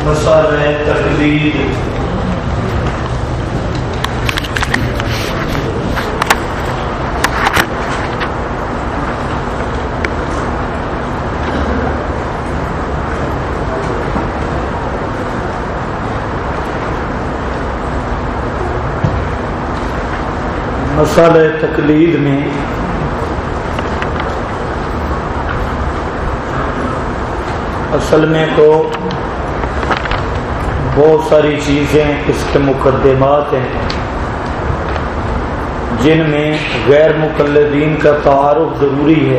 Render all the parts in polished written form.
مسئلہ تقلید۔ مسئلہ تقلید میں اصل میں تو بہت ساری چیزیں اس کے مقدمات ہیں جن میں غیر مقلدین کا تعارف ضروری ہے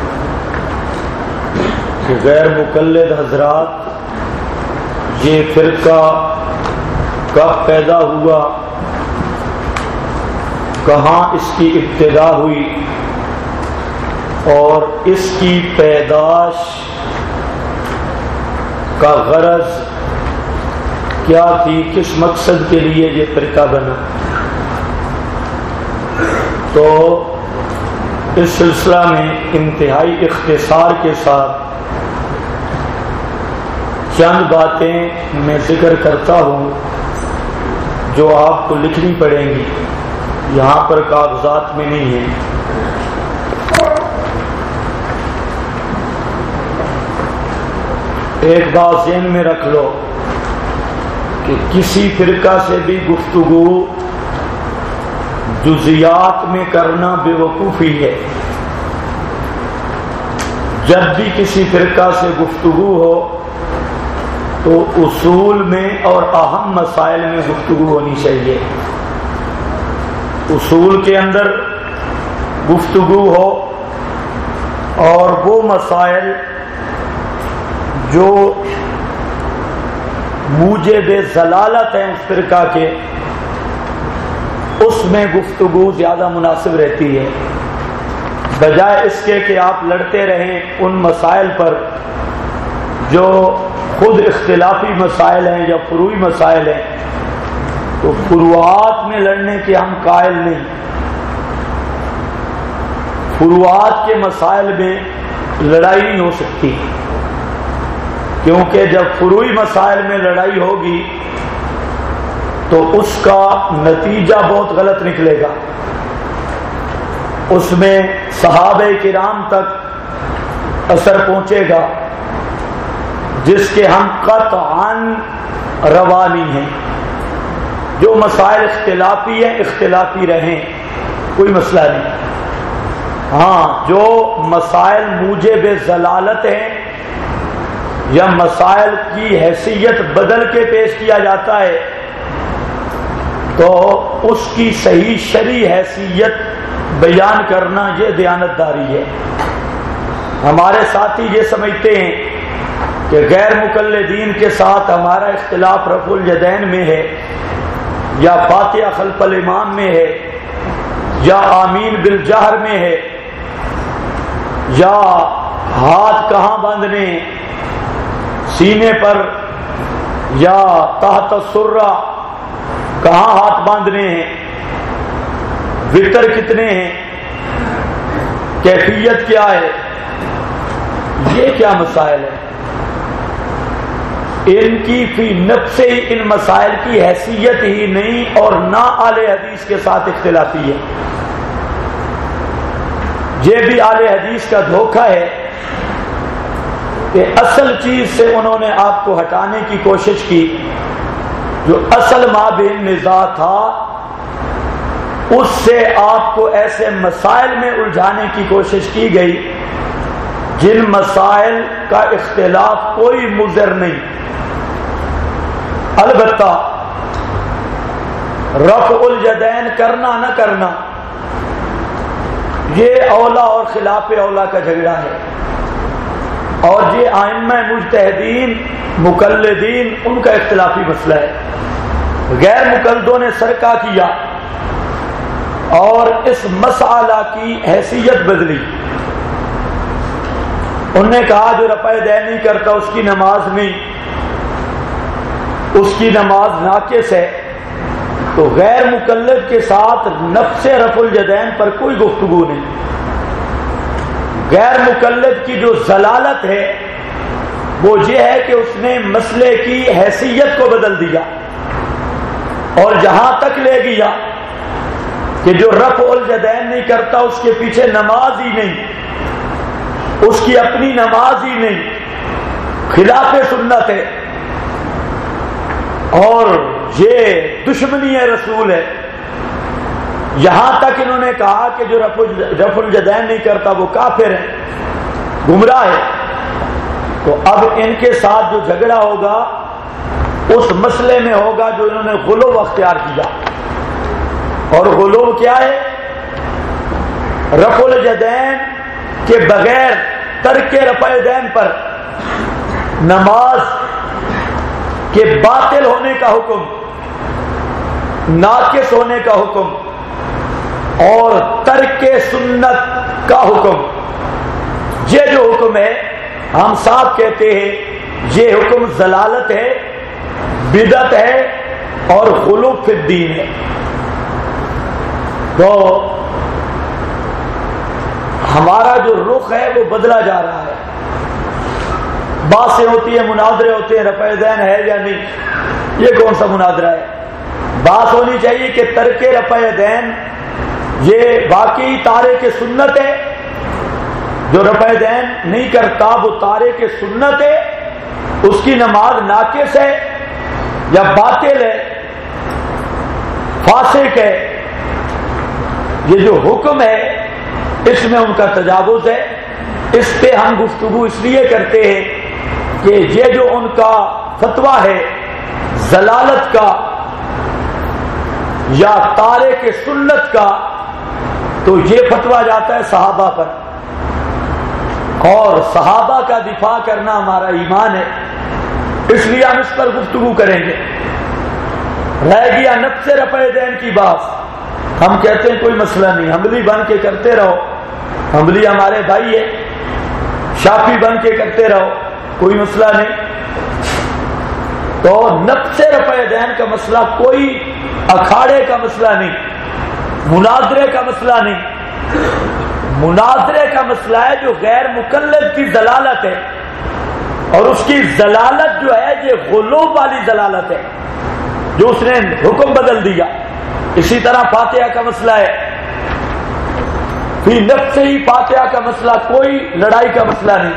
کہ غیر مقلد حضرات یہ فرقہ کب پیدا ہوا، کہاں اس کی ابتدا ہوئی اور اس کی پیدائش کا غرض کیا تھی، کس مقصد کے لیے یہ فرقہ بنا۔ تو اس سلسلہ میں انتہائی اختصار کے ساتھ چند باتیں میں ذکر کرتا ہوں جو آپ کو لکھنی پڑیں گی، یہاں پر کاغذات میں نہیں ہیں۔ ایک بات ذہن میں رکھ لو کہ کسی فرقہ سے بھی گفتگو جزیات میں کرنا بے وقوفی ہے۔ جب بھی کسی فرقہ سے گفتگو ہو تو اصول میں اور اہم مسائل میں گفتگو ہونی چاہیے۔ اصول کے اندر گفتگو ہو اور وہ مسائل جو موجب ضلالت ہیں اس فرقہ کے، اس میں گفتگو زیادہ مناسب رہتی ہے، بجائے اس کے کہ آپ لڑتے رہیں ان مسائل پر جو خود اختلافی مسائل ہیں یا فروعی مسائل ہیں۔ تو فروعات میں لڑنے کے ہم قائل نہیں، فروعات کے مسائل میں لڑائی نہیں ہو سکتی، کیونکہ جب فروعی مسائل میں لڑائی ہوگی تو اس کا نتیجہ بہت غلط نکلے گا، اس میں صحابہ کرام تک اثر پہنچے گا جس کے ہم قطعاً روا نہیں ہیں۔ جو مسائل اختلافی ہیں اختلافی رہیں، کوئی مسئلہ نہیں۔ ہاں، جو مسائل موجب ضلالت ہیں یا مسائل کی حیثیت بدل کے پیش کیا جاتا ہے تو اس کی صحیح شرعی حیثیت بیان کرنا یہ دیانتداری ہے۔ ہمارے ساتھی یہ سمجھتے ہیں کہ غیر مقلدین کے ساتھ ہمارا اختلاف رفع الیدین میں ہے، یا فاتحہ خلف الامام میں ہے، یا آمین بالجہر میں ہے، یا ہاتھ کہاں باندھنے، سینے پر یا تحت السرہ کہاں ہاتھ باندھنے ہیں، وتر کتنے ہیں، کیفیت کیا ہے، یہ کیا مسائل ہیں۔ ان کی فی نفس ہی ان مسائل کی حیثیت ہی نہیں اور نہ اہل حدیث کے ساتھ اختلافی ہے۔ یہ بھی اہل حدیث کا دھوکہ ہے کہ اصل چیز سے انہوں نے آپ کو ہٹانے کی کوشش کی، جو اصل مابین نزاع تھا اس سے آپ کو ایسے مسائل میں الجھانے کی کوشش کی گئی جن مسائل کا اختلاف کوئی مضر نہیں۔ البتہ رفع الیدین کرنا نہ کرنا یہ اولا اور خلاف اولا کا جھگڑا ہے، اور یہ ائمہ مجتہدین مقلدین ان کا اختلافی مسئلہ ہے۔ غیر مقلدوں نے سرکہ کیا اور اس مسئلہ کی حیثیت بدلی۔ انہوں نے کہا جو رفع یدین نہیں کرتا اس کی نماز نہیں، اس کی نماز ناقص ہے۔ تو غیر مقلد کے ساتھ نفس رفع الیدین پر کوئی گفتگو نہیں۔ غیر مقلد کی جو ضلالت ہے وہ یہ ہے کہ اس نے مسئلے کی حیثیت کو بدل دیا اور جہاں تک لے گیا کہ جو رفع الیدین نہیں کرتا اس کے پیچھے نماز ہی نہیں، اس کی اپنی نماز ہی نہیں، خلاف سنت ہے اور یہ دشمنی رسول ہے۔ یہاں تک انہوں نے کہا کہ جو رفع الیدین نہیں کرتا وہ کافر ہے، گمراہ ہے۔ تو اب ان کے ساتھ جو جھگڑا ہوگا اس مسئلے میں ہوگا جو انہوں نے غلو اختیار کیا، اور غلو کیا ہے؟ رفع الیدین کے بغیر ترک رفع الیدین پر نماز کے باطل ہونے کا حکم، ناقص ہونے کا حکم اور ترک سنت کا حکم، یہ جو حکم ہے ہم صاحب کہتے ہیں یہ حکم ضلالت ہے، بدعت ہے اور غلو فی الدین ہے۔ تو ہمارا جو رخ ہے وہ بدلا جا رہا ہے، باتیں ہوتی ہیں، مناظرے ہوتے ہیں، رفع الیدین ہے یا نہیں، یہ کون سا مناظرہ ہے؟ بات ہونی چاہیے کہ ترک رفع الیدین یہ واقعی تارک سنت ہے، جو رفع الیدین نہیں کرتا وہ تارک سنت ہے، اس کی نماز ناقص ہے یا باطل ہے، فاسق ہے۔ یہ جو حکم ہے اس میں ان کا تجاوز ہے، اس پہ ہم گفتگو اس لیے کرتے ہیں کہ یہ جو ان کا فتویٰ ہے ضلالت کا یا تارک سنت کا، تو یہ فتویٰ جاتا ہے صحابہ پر، اور صحابہ کا دفاع کرنا ہمارا ایمان ہے، اس لیے ہم اس پر گفتگو کریں گے۔ رہ گیا نفس رفع الیدین کی بات، ہم کہتے ہیں کوئی مسئلہ نہیں، حنبلی بن کے کرتے رہو، حنبلی ہمارے بھائی ہے، شافعی بن کے کرتے رہو، کوئی مسئلہ نہیں۔ تو نفس رفع الیدین کا مسئلہ کوئی اکھاڑے کا مسئلہ نہیں، مناظرے کا مسئلہ نہیں، مناظرے کا مسئلہ ہے جو غیر مقلد کی ضلالت ہے، اور اس کی ضلالت جو ہے یہ غلو والی ضلالت ہے جو اس نے حکم بدل دیا۔ اسی طرح فاتحہ کا مسئلہ ہے، فی نفس ہی فاتحہ کا مسئلہ کوئی لڑائی کا مسئلہ نہیں،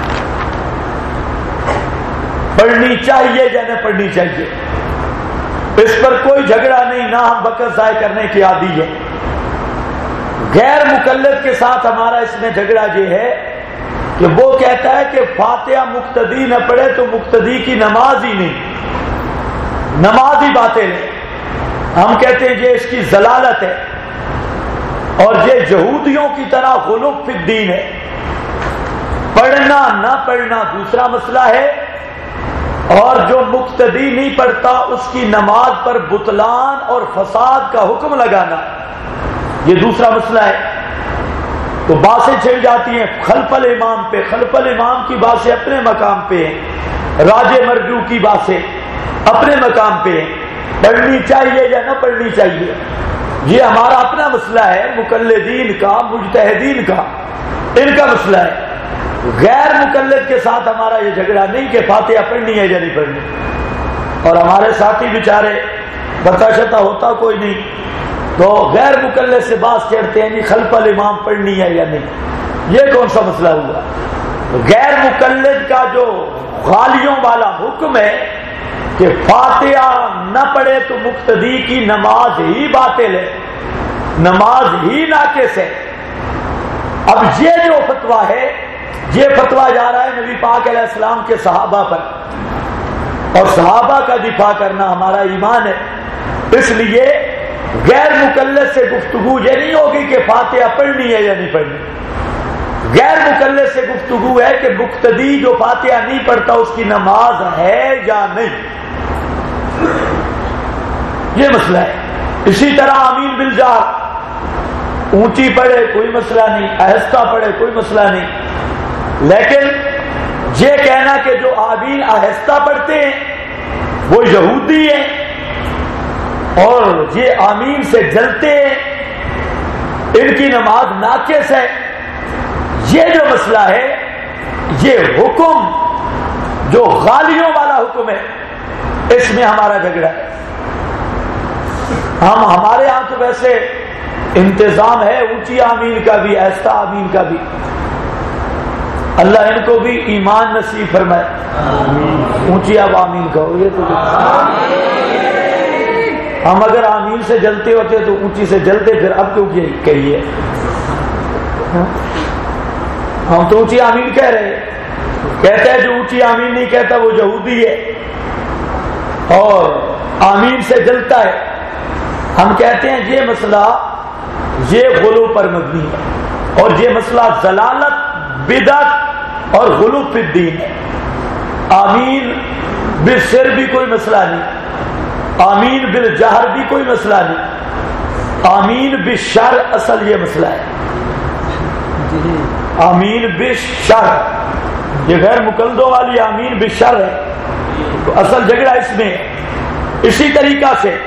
پڑھنی چاہیے یا نہ پڑھنی چاہیے، اس پر کوئی جھگڑا نہیں، نہ ہم وقت ضائع کرنے کی عادی ہے۔ غیر مقلد کے ساتھ ہمارا اس میں جھگڑا یہ ہے کہ وہ کہتا ہے کہ فاتحہ مقتدی نہ پڑھے تو مقتدی کی نماز ہی نہیں، نماز ہی باطل ہے۔ ہم کہتے ہیں یہ اس کی ضلالت ہے، اور یہ یہودیوں کی طرح غلو فی الدین ہے۔ پڑھنا نہ پڑھنا دوسرا مسئلہ ہے، اور جو مقتدی نہیں پڑھتا اس کی نماز پر بطلان اور فساد کا حکم لگانا یہ دوسرا مسئلہ ہے۔ تو باتیں چھڑ جاتی ہیں خلف الامام پہ، خلف الامام کی باتیں اپنے مقام پہ ہیں، راج مرجو کی باتیں اپنے مقام پہ ہیں، پڑھنی چاہیے یا نہ پڑھنی چاہیے یہ ہمارا اپنا مسئلہ ہے، مقلدین کا، مجتہدین کا، ان کا مسئلہ ہے۔ غیر مقلد کے ساتھ ہمارا یہ جھگڑا نہیں کہ فاتحہ پڑھنی ہے یا نہیں پڑھنی، اور ہمارے ساتھی بیچارے بتا شتا ہوتا کوئی نہیں تو غیر مقلد سے بات کرتے ہیں نہیں خلف الامام پڑھنی ہے یا نہیں، یہ کون سا مسئلہ ہوا؟ غیر مقلد کا جو غالیوں والا حکم ہے کہ فاتحہ نہ پڑھے تو مقتدی کی نماز ہی باطل ہے، نماز ہی ناقص ہے۔ اب یہ جو فتویٰ ہے یہ فتویٰ جا رہا ہے نبی پاک علیہ السلام کے صحابہ پر، اور صحابہ کا دفاع کرنا ہمارا ایمان ہے۔ اس لیے غیر مقلد سے گفتگو یہ نہیں ہوگی کہ فاتحہ پڑھنی ہے یا نہیں پڑھنی، غیر مقلد سے گفتگو ہے کہ مقتدی جو فاتحہ نہیں پڑھتا اس کی نماز ہے یا نہیں، یہ مسئلہ ہے۔ اسی طرح آمین بالجہر، اونچی پڑھے کوئی مسئلہ نہیں، آہستہ پڑھے کوئی مسئلہ نہیں، لیکن یہ کہنا کہ جو آمین آہستہ پڑھتے ہیں وہ یہودی ہیں اور یہ آمین سے جلتے ہیں، ان کی نماز ناقص ہے، یہ جو مسئلہ ہے یہ حکم جو غالیوں والا حکم ہے اس میں ہمارا جھگڑا ہے. ہمارے ہاں تو ویسے انتظام ہے اونچی آمین کا بھی ایسا آمین کا بھی. اللہ ان کو بھی ایمان نصیب فرمائے. اونچی اب آمین کہو. یہ تو ہم اگر آمین سے جلتے ہوتے تو اونچی سے جلتے، پھر اب کیوں کہیے؟ ہم تو اونچی آمین کہہ رہے ہیں. کہتے ہیں جو اونچی آمین نہیں کہتا وہ یہودی ہے اور آمین سے جلتا ہے. ہم کہتے ہیں یہ مسئلہ یہ غلو پر مبنی ہے اور یہ مسئلہ ضلالت، بدعت اور غلو فی الدین ہے. آمین بالسر بھی کوئی مسئلہ نہیں، آمین بالجہر بھی کوئی مسئلہ نہیں، آمین بالشر اصل یہ مسئلہ ہے. آمین بالشر یہ غیر مقلدوں والی آمین بالشر ہے، تو اصل جھگڑا اس میں ہے. اسی طریقہ سے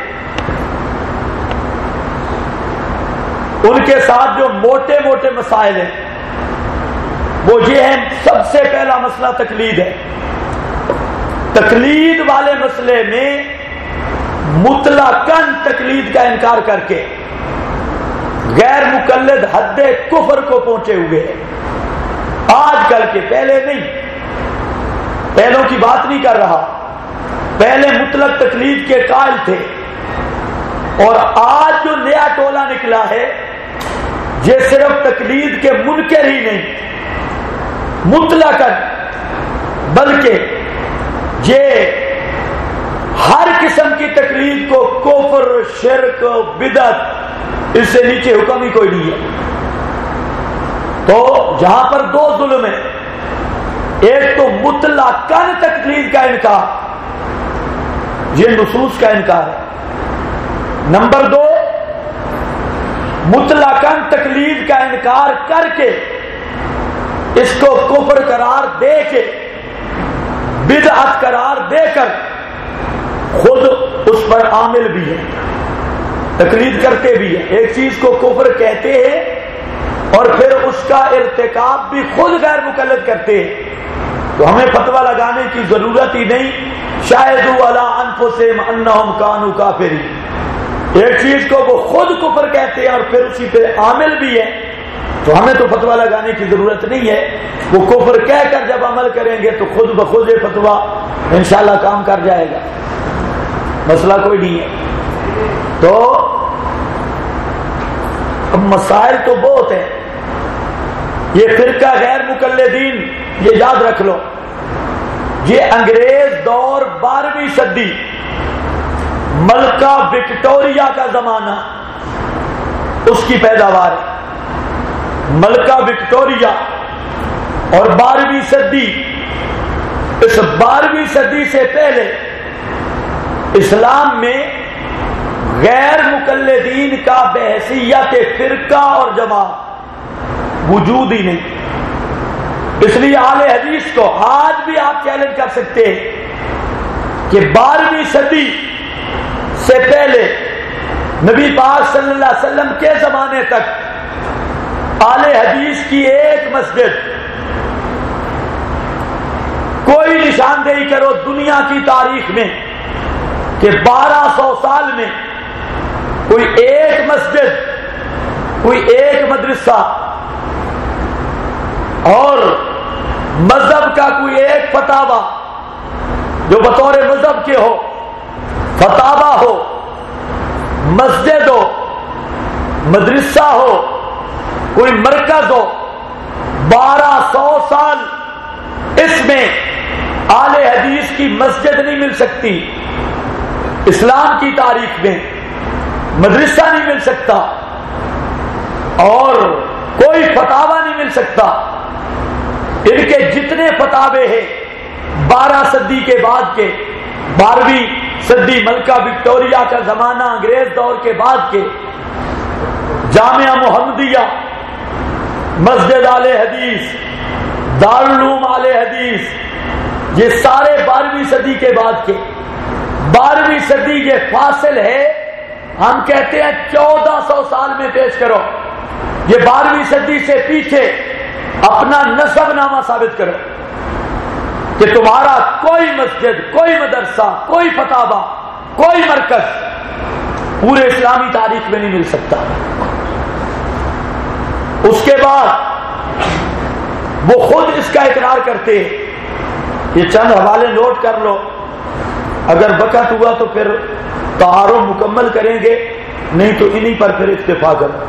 ان کے ساتھ جو موٹے موٹے مسائل ہیں وہ یہ ہیں. سب سے پہلا مسئلہ تقلید ہے. تقلید والے مسئلے میں مطلقاً تقلید کا انکار کر کے غیر مقلد حد کفر کو پہنچے ہوئے ہیں آج کل کے. پہلے نہیں، پہلوں کی بات نہیں کر رہا. پہلے مطلق تقلید کے قائل تھے اور آج جو نیا ٹولہ نکلا ہے یہ صرف تقلید کے منکر ہی نہیں مطلقاً بلکہ یہ ہر قسم کی تقلید کو کفر، شرک، بدعت، اس سے نیچے حکم ہی کوئی نہیں ہے. تو جہاں پر دو ظلم ہیں، ایک تو مطلقاً تقلید کا انکار، یہ نصوص کا انکار ہے. نمبر دو، مطلقاً تقلید کا انکار کر کے اس کو کفر قرار دے کے، بدعت قرار دے کر خود اس پر عامل بھی ہے، تقلید کرتے بھی ہیں. ایک چیز کو کفر کہتے ہیں اور پھر اس کا ارتکاب بھی خود غیر مقلد کرتے ہیں. تو ہمیں فتویٰ لگانے کی ضرورت ہی نہیں. شاہدوا علی انفسہم انہم کانوا کافرین. ایک چیز کو وہ خود کفر کہتے ہیں اور پھر اسی پہ عامل بھی ہے، تو ہمیں تو فتویٰ لگانے کی ضرورت نہیں ہے. وہ کفر کہہ کر جب عمل کریں گے تو خود بخود یہ فتویٰ انشاءاللہ کام کر جائے گا، مسئلہ کوئی نہیں ہے. تو اب مسائل تو بہت ہیں. یہ فرقہ غیر مقلدین، یہ یاد رکھ لو، یہ انگریز دور 12ویں صدی، ملکہ وکٹوریا کا زمانہ، اس کی پیداوار ہے. ملکہ وکٹوریا اور 12ویں صدی. اس 12ویں صدی سے پہلے اسلام میں غیر مقلدین کا بحیثیت فرقہ اور جماعت وجود ہی نہیں. اس لیے اہل حدیث کو آج بھی آپ چیلنج کر سکتے ہیں کہ 12ویں صدی سے پہلے نبی پاک صلی اللہ علیہ وسلم کے زمانے تک اہل حدیث کی ایک مسجد، کوئی نشاندہی کرو دنیا کی تاریخ میں کہ 1200 سال میں کوئی ایک مسجد، کوئی ایک مدرسہ اور مذہب کا کوئی ایک فتاوی جو بطور مذہب کے ہو، فتاوی ہو، مسجد ہو، مدرسہ ہو، کوئی مرکز ہو، 1200 سال اس میں اہل حدیث کی مسجد نہیں مل سکتی. اسلام کی تاریخ میں مدرسہ نہیں مل سکتا اور کوئی فتاوی نہیں مل سکتا. ان کے جتنے فتاوے ہیں 12 صدی کے بعد کے، 12ویں صدی ملکہ وکٹوریا کا زمانہ، انگریز دور کے بعد کے، جامعہ محمدیہ، مسجد اہل حدیث، دارالعلوم اہل حدیث، یہ سارے 12ویں صدی کے بعد کے. 12ویں صدی یہ فاصل ہے، ہم کہتے ہیں 1400 سال میں پیش کرو. یہ 12ویں صدی سے پیچھے اپنا نسب نامہ ثابت کرو. کہ تمہارا کوئی مسجد، کوئی مدرسہ، کوئی فتاوا، کوئی مرکز پورے اسلامی تاریخ میں نہیں مل سکتا۔ اس کے بعد وہ خود اس کا اقرار کرتے ہیں۔ یہ چند حوالے نوٹ کر لو، اگر وقت ہوا تو پھر تعارف مکمل کریں گے، نہیں تو انہی پر پھر اکتفا کرو۔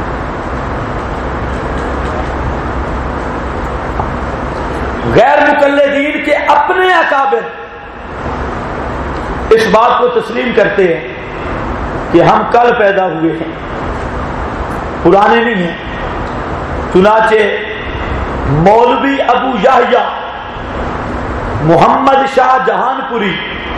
غیر مقلدین کے اپنے اکابر اس بات کو تسلیم کرتے ہیں کہ ہم کل پیدا ہوئے ہیں، پرانے نہیں ہیں۔ چنانچہ مولوی ابو یحییٰ محمد شاہ جہان پوری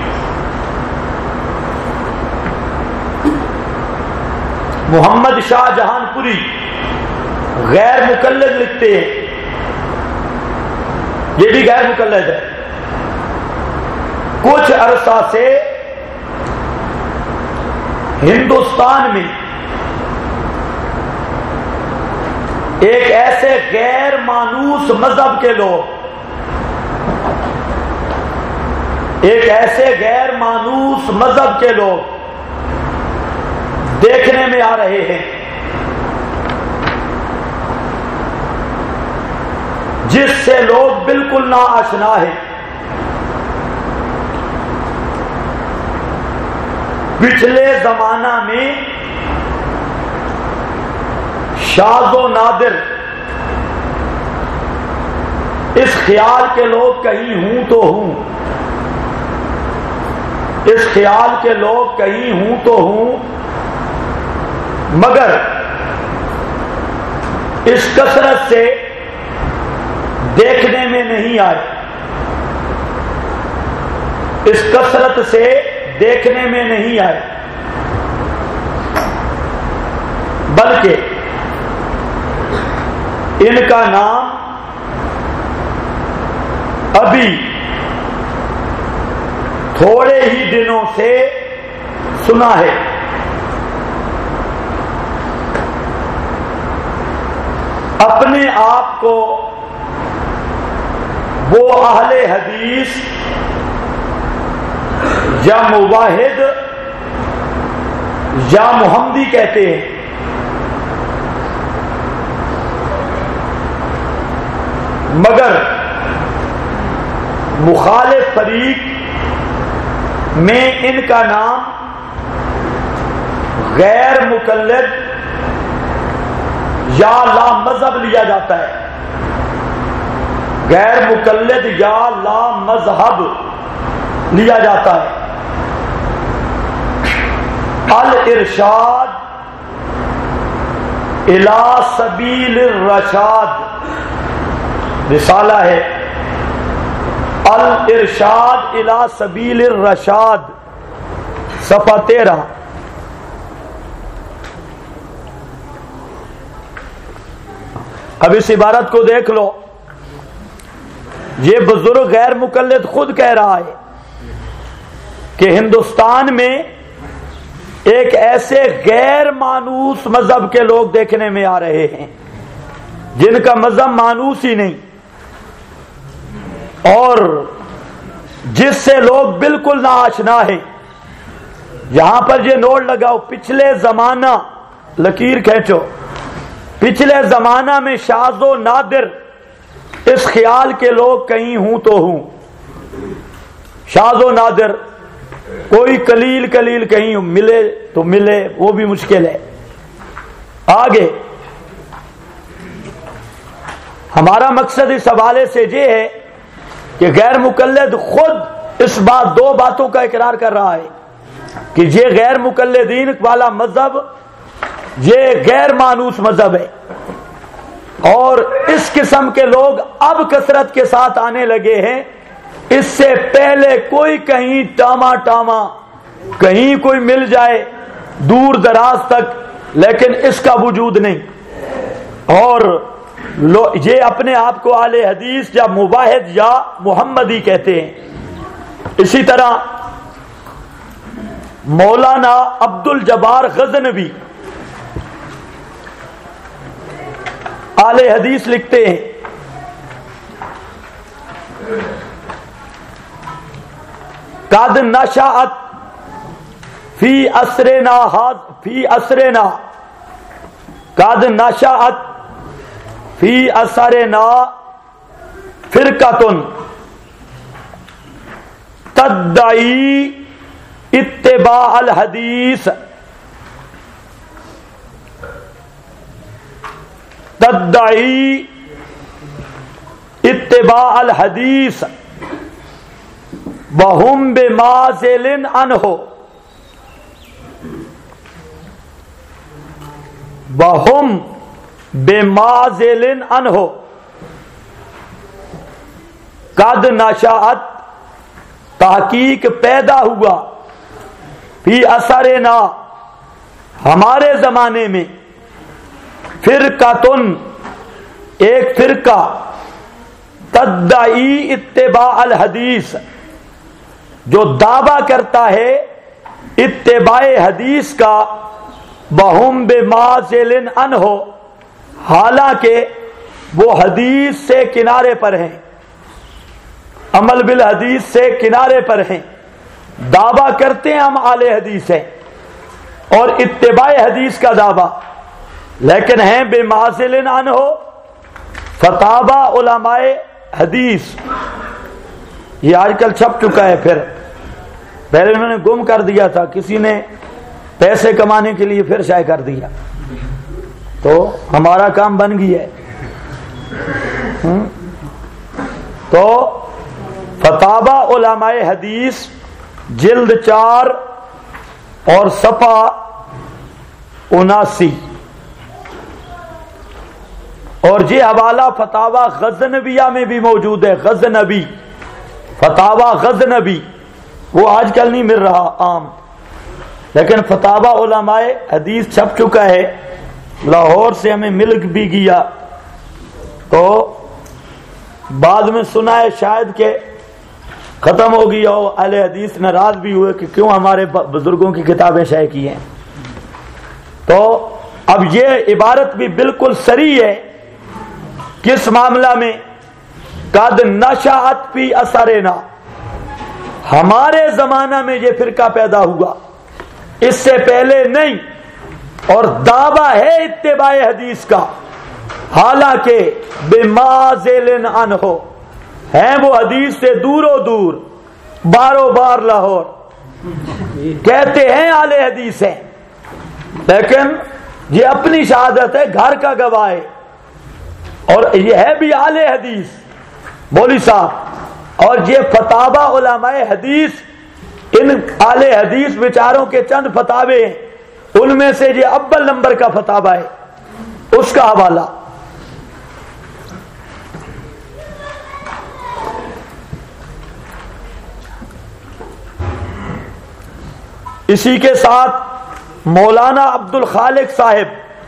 غیر مقلد لکھتے ہیں، یہ بھی غیر مقلد ہے۔ کچھ عرصہ سے ہندوستان میں ایک ایسے غیر مانوس مذہب کے لوگ، دیکھنے میں آ رہے ہیں جس سے لوگ بالکل ناآشنا ہیں۔ پچھلے زمانہ میں شاذ و نادر اس خیال کے لوگ کہیں ہوں تو ہوں، مگر اس کثرت سے دیکھنے میں نہیں آئے، بلکہ ان کا نام ابھی تھوڑے ہی دنوں سے سنا ہے۔ اپنے آپ کو وہ اہل حدیث یا موحد یا محمدی کہتے ہیں، مگر مخالف فریق میں ان کا نام غیر مقلد یا لا مذہب لیا جاتا ہے، غیر مقلد یا لا مذہب لیا جاتا ہے۔ الارشاد الی سبیل الرشاد رسالہ ہے، الارشاد الی سبیل الرشاد، صفحہ 13۔ اب اس عبارت کو دیکھ لو، یہ بزرگ غیر مقلد خود کہہ رہا ہے کہ ہندوستان میں ایک ایسے غیر مانوس مذہب کے لوگ دیکھنے میں آ رہے ہیں جن کا مذہب مانوس ہی نہیں، اور جس سے لوگ بالکل ناآشنا ہیں۔ یہاں پر یہ نوٹ لگاؤ، پچھلے زمانہ، لکیر کھینچو، پچھلے زمانہ میں شاذ و نادر اس خیال کے لوگ کہیں ہوں تو ہوں، شاذ و نادر، کوئی قلیل کہیں ملے تو ملے، وہ بھی مشکل ہے۔ آگے ہمارا مقصد اس حوالے سے یہ ہے کہ غیر مقلد خود اس بات، دو باتوں کا اقرار کر رہا ہے کہ یہ غیر مقلدین والا مذہب یہ غیر مانوس مذہب ہے، اور اس قسم کے لوگ اب کثرت کے ساتھ آنے لگے ہیں۔ اس سے پہلے کوئی کہیں ٹاما کہیں کوئی مل جائے دور دراز تک، لیکن اس کا وجود نہیں، اور یہ اپنے آپ کو اہل حدیث یا موحد یا محمدی کہتے ہیں۔ اسی طرح مولانا عبد الجبار غزنوی اہل حدیث لکھتے ہیں، قد نشأت فی عصرنا قد نشأت فی عصرنا فرقۃ تدعی اتباع الحدیث وہم بمعزل عنہ قد نشأت تحقیق پیدا ہوا فی اثرنا ہمارے زمانے میں فرقۃ ایک فرقہ تدعی اتباع الحدیث جو دعویٰ کرتا ہے اتباع حدیث کا وہم بمعزل عنہ حالانکہ وہ حدیث سے کنارے پر ہیں، عمل بالحدیث سے کنارے پر ہیں، دعویٰ کرتے ہیں ہم اہل حدیث ہیں اور اتباع حدیث کا دعویٰ، لیکن ہیں بے معزل عنہ فتاوی علماء حدیث۔ یہ آج کل چھپ چکا ہے، پھر پہلے انہوں نے گم کر دیا تھا، کسی نے پیسے کمانے کے لیے پھر شائع کر دیا، تو ہمارا کام بن گیا ہے۔ تو فتاوی علماء حدیث جلد 4 اور صفحہ 79، اور یہ حوالہ فتاوی غزنویہ میں بھی موجود ہے، غزنوی فتاوی غزنوی، وہ آج کل نہیں مل رہا عام، لیکن فتاوی علماء حدیث چھپ چکا ہے، لاہور سے ہمیں مل بھی گیا، تو بعد میں سنا ہے شاید کہ ختم ہو گیا ہو، اہل حدیث ناراض بھی ہوئے کہ کیوں ہمارے بزرگوں کی کتابیں شائع کی ہیں۔ تو اب یہ عبارت بھی بالکل صریح ہے، کس معاملہ میں؟ قد نشأت فی اثرنا، ہمارے زمانہ میں یہ فرقہ پیدا ہوا، اس سے پہلے نہیں، اور دعویٰ ہے اتباع حدیث کا، حالانکہ بمعزل عنہ ہیں وہ حدیث سے دور و دور، بارو بار لاہور، کہتے ہیں اہل حدیث ہیں، لیکن یہ اپنی شہادت ہے، گھر کا گواہ ہے، اور یہ ہے بھی اہل حدیث مولوی صاحب، اور یہ فتاوی علماء حدیث، ان اہل حدیث بیچاروں کے چند فتاوے ہیں، ان میں سے یہ اول نمبر کا فتاوی ہے، اس کا حوالہ۔ اسی کے ساتھ مولانا عبد الخالق صاحب،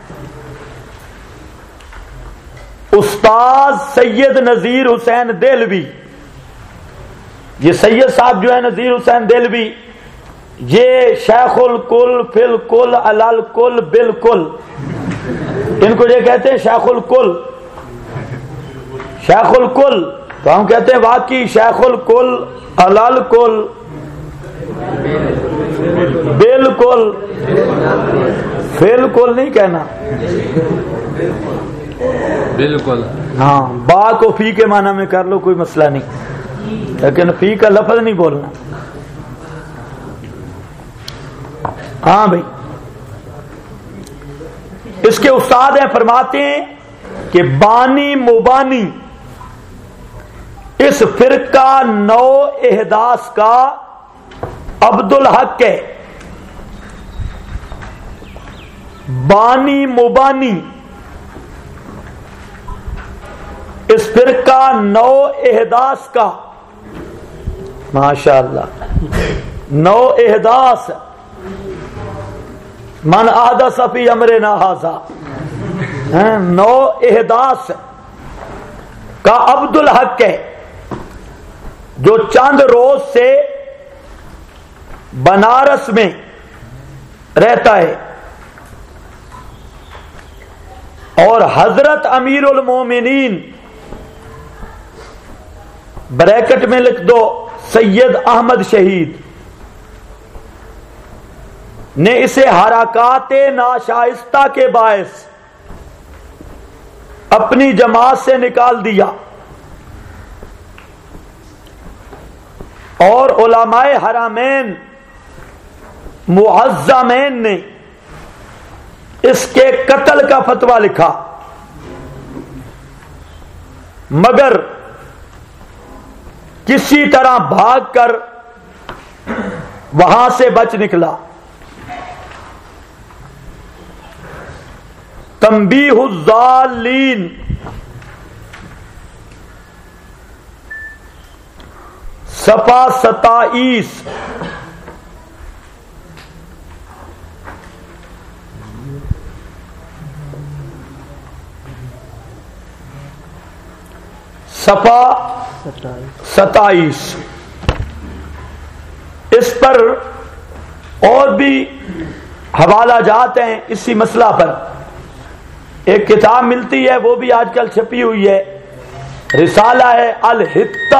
استاذ سید نذیر حسین دہلوی، یہ سید صاحب جو ہے نذیر حسین دہلوی، یہ شیخ الکل فی الکل علی الکل بالکل، ان کو یہ کہتے ہیں شیخ الکل، شیخ الکل، تو ہم کہتے ہیں واقعی شیخ الکل علی الکل بالکل، بالکل نہیں کہنا، بالکل، ہاں با کو فی کے معنی میں کر لو، کوئی مسئلہ نہیں، لیکن فی کا لفظ نہیں بولنا۔ ہاں بھائی، اس کے استاد ہیں، فرماتے ہیں کہ بانی مبانی اس فرقہ نو احداث کا عبد الحق ہے، بانی مبانی اس فرقہ نو احداث کا، ماشاء اللہ، نو احداث، من احدث فی امرنا ھذا، نو احداث کا عبد الحق ہے، جو چند روز سے بنارس میں رہتا ہے، اور حضرت امیر المومنین، بریکٹ میں لکھ دو سید احمد شہید نے اسے حرکات ناشائستہ کے باعث اپنی جماعت سے نکال دیا، اور علماء حرمین معظمین نے اس کے قتل کا فتویٰ لکھا، مگر کسی طرح بھاگ کر وہاں سے بچ نکلا۔ تنبیہ الضالین صفحہ 27۔ صفحہ 27۔ اس پر اور بھی حوالہ جات ہیں اسی مسئلہ پر۔ ایک کتاب ملتی ہے، وہ بھی آج کل چھپی ہوئی ہے، رسالہ ہے الحتہ۔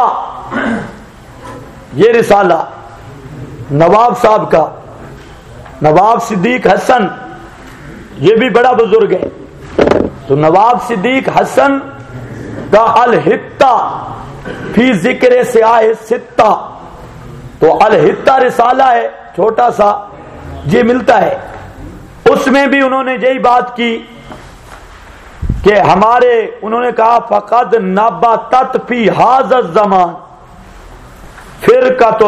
یہ رسالہ نواب صاحب کا، نواب صدیق حسن، یہ بھی بڑا بزرگ ہے، تو نواب صدیق حسن کا الحتہ فی ذکر سیاہ ستہ، تو الحتہ رسالہ ہے چھوٹا سا، یہ ملتا ہے۔ اس میں بھی انہوں نے یہی بات کی کہ انہوں نے کہا فقد نبتت فی ھذا الزمان فرقۃ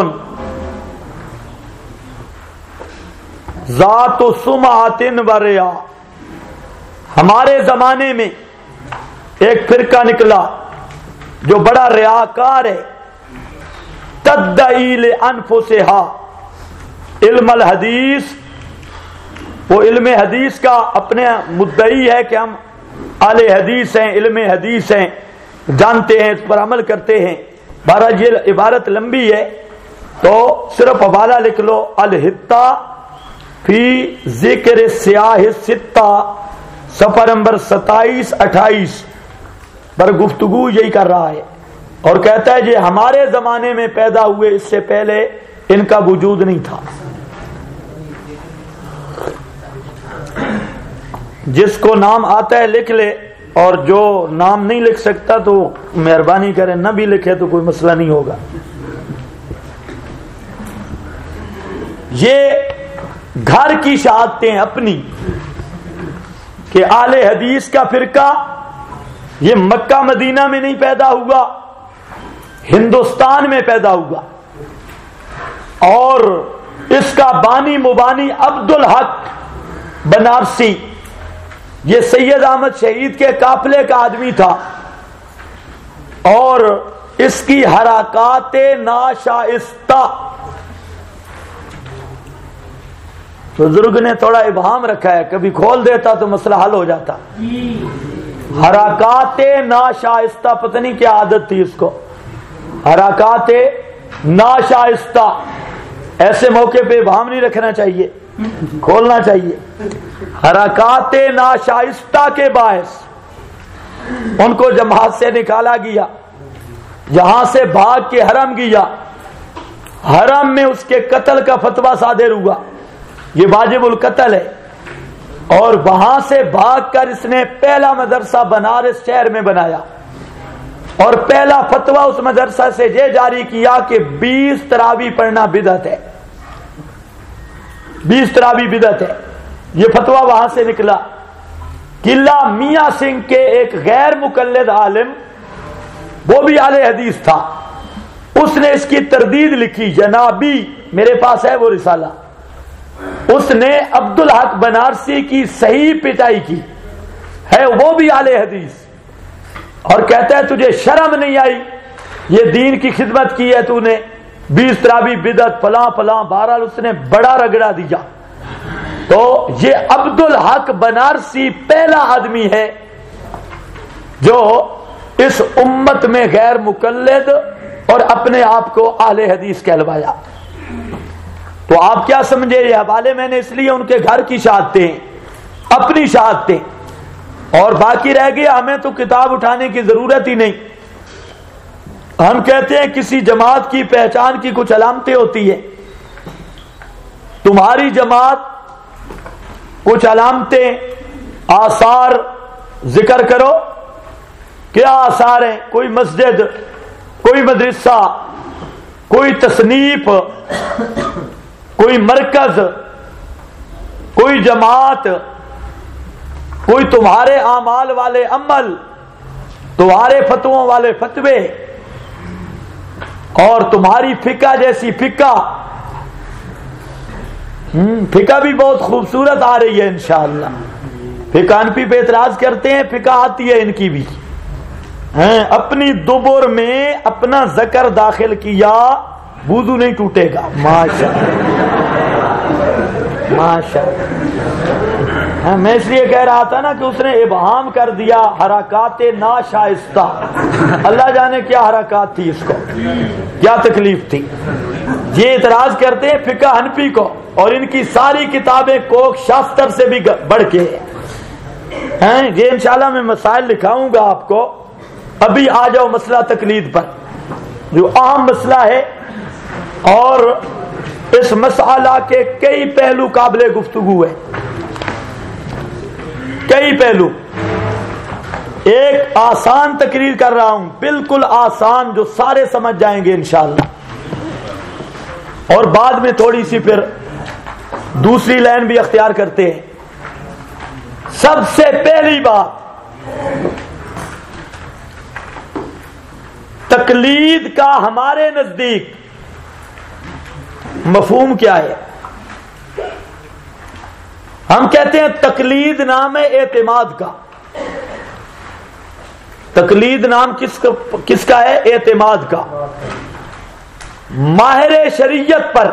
ذات سمعۃ و ریا، ہمارے زمانے میں ایک فرقہ نکلا جو بڑا ریاکار ہے، تدعی لانفسھا علم الحدیث، وہ علم حدیث کا اپنے مدعی ہے کہ ہم اہل حدیث ہیں، علم حدیث ہیں، جانتے ہیں، اس پر عمل کرتے ہیں۔ بہرحال یہ عبارت لمبی ہے تو صرف حوالہ لکھ لو، الحتہ فی ذکر سیاہ ستہ، صفحہ نمبر 27-28 پر گفتگو یہی کر رہا ہے، اور کہتا ہے یہ ہمارے زمانے میں پیدا ہوئے، اس سے پہلے ان کا وجود نہیں تھا۔ جس کو نام آتا ہے لکھ لے، اور جو نام نہیں لکھ سکتا تو مہربانی کرے نہ بھی لکھے، تو کوئی مسئلہ نہیں ہوگا۔ یہ گھر کی شہادتیں اپنی کہ اہل حدیث کا فرقہ یہ مکہ مدینہ میں نہیں پیدا ہوا، ہندوستان میں پیدا ہوا، اور اس کا بانی مبانی عبدالحق بنارسی، یہ سید احمد شہید کے قافلے کا آدمی تھا، اور اس کی حرکات ناشائستہ، بزرگ نے تھوڑا ابہام رکھا ہے، کبھی کھول دیتا تو مسئلہ حل ہو جاتا۔ حرکات ناشائستہ، پتہ نہیں کیا عادت تھی اس کو، حرکات ناشائستہ، ایسے موقع پہ ابہام نہیں رکھنا چاہیے، کھولنا چاہیے۔ حرکات ناشائستہ کے باعث ان کو جماعت سے نکالا گیا، یہاں سے بھاگ کے حرم گیا، حرم میں اس کے قتل کا فتویٰ صادر ہوا، یہ واجب القتل ہے، اور وہاں سے بھاگ کر اس نے پہلا مدرسہ بنارس شہر میں بنایا، اور پہلا فتویٰ اس مدرسہ سے یہ جاری کیا کہ 20 تراویح پڑھنا بدعت ہے، 20 تراویح بدعت ہے، یہ فتویٰ وہاں سے نکلا۔ قلعہ میاں سنگھ کے ایک غیر مقلد عالم، وہ بھی اہل حدیث تھا، اس نے اس کی تردید لکھی، جنابی، میرے پاس ہے وہ رسالہ، اس نے عبدالحق بنارسی کی صحیح پٹائی کی ہے، وہ بھی اہل حدیث، اور کہتا ہے تجھے شرم نہیں آئی، یہ دین کی خدمت کی ہے تو نے، 20 تراویح بدعت فلاں فلاں، بہرحال اس نے بڑا رگڑا دیا۔ تو یہ عبدالحق بنارسی پہلا آدمی ہے جو اس امت میں غیر مقلد اور اپنے آپ کو اہل حدیث کہلوایا۔ تو آپ کیا سمجھے، یہ حوالے میں نے اس لیے ان کے گھر کی شہادتیں، اپنی شہادتیں، اور باقی رہ گیا ہمیں تو کتاب اٹھانے کی ضرورت ہی نہیں۔ ہم کہتے ہیں کسی جماعت کی پہچان کی کچھ علامتیں ہوتی ہیں. تمہاری جماعت کچھ علامتیں آثار ذکر کرو. کیا آثار ہیں؟ کوئی مسجد، کوئی مدرسہ، کوئی تصنیف، کوئی مرکز، کوئی جماعت، کوئی تمہارے اعمال والے عمل، تمہارے فتووں والے فتوے، اور تمہاری فقہ جیسی فقہ. فقہ بھی بہت خوبصورت آ رہی ہے انشاءاللہ. فقہ انفی پہ اعتراض کرتے ہیں، فقہ آتی ہے ان کی بھی. اپنی دبر میں اپنا ذکر داخل کیا وضو نہیں ٹوٹے گا. ماشاءاللہ. میں اس لیے کہہ رہا تھا نا کہ اس نے ابہام کر دیا حرکات ناشائستہ. اللہ جانے کیا حرکات تھی، اس کو کیا تکلیف تھی. یہ اعتراض کرتے ہیں فقہ حنفی کو، اور ان کی ساری کتابیں کوک شاستر سے بھی بڑھ کے ہیں. یہ انشاءاللہ میں مسائل لکھاؤں گا آپ کو. ابھی آ جاؤ مسئلہ تقلید پر، جو اہم مسئلہ ہے، اور اس مسئلہ کے کئی پہلو قابل گفتگو ہے. کئی پہلو. ایک آسان تقریر کر رہا ہوں، بالکل آسان، جو سارے سمجھ جائیں گے انشاءاللہ. اور بعد میں تھوڑی سی پھر دوسری لائن بھی اختیار کرتے ہیں. سب سے پہلی بات، تقلید کا ہمارے نزدیک مفہوم کیا ہے؟ ہم کہتے ہیں تقلید نام ہے اعتماد کا. تقلید نام کس کا ہے؟ اعتماد کا. ماہر شریعت پر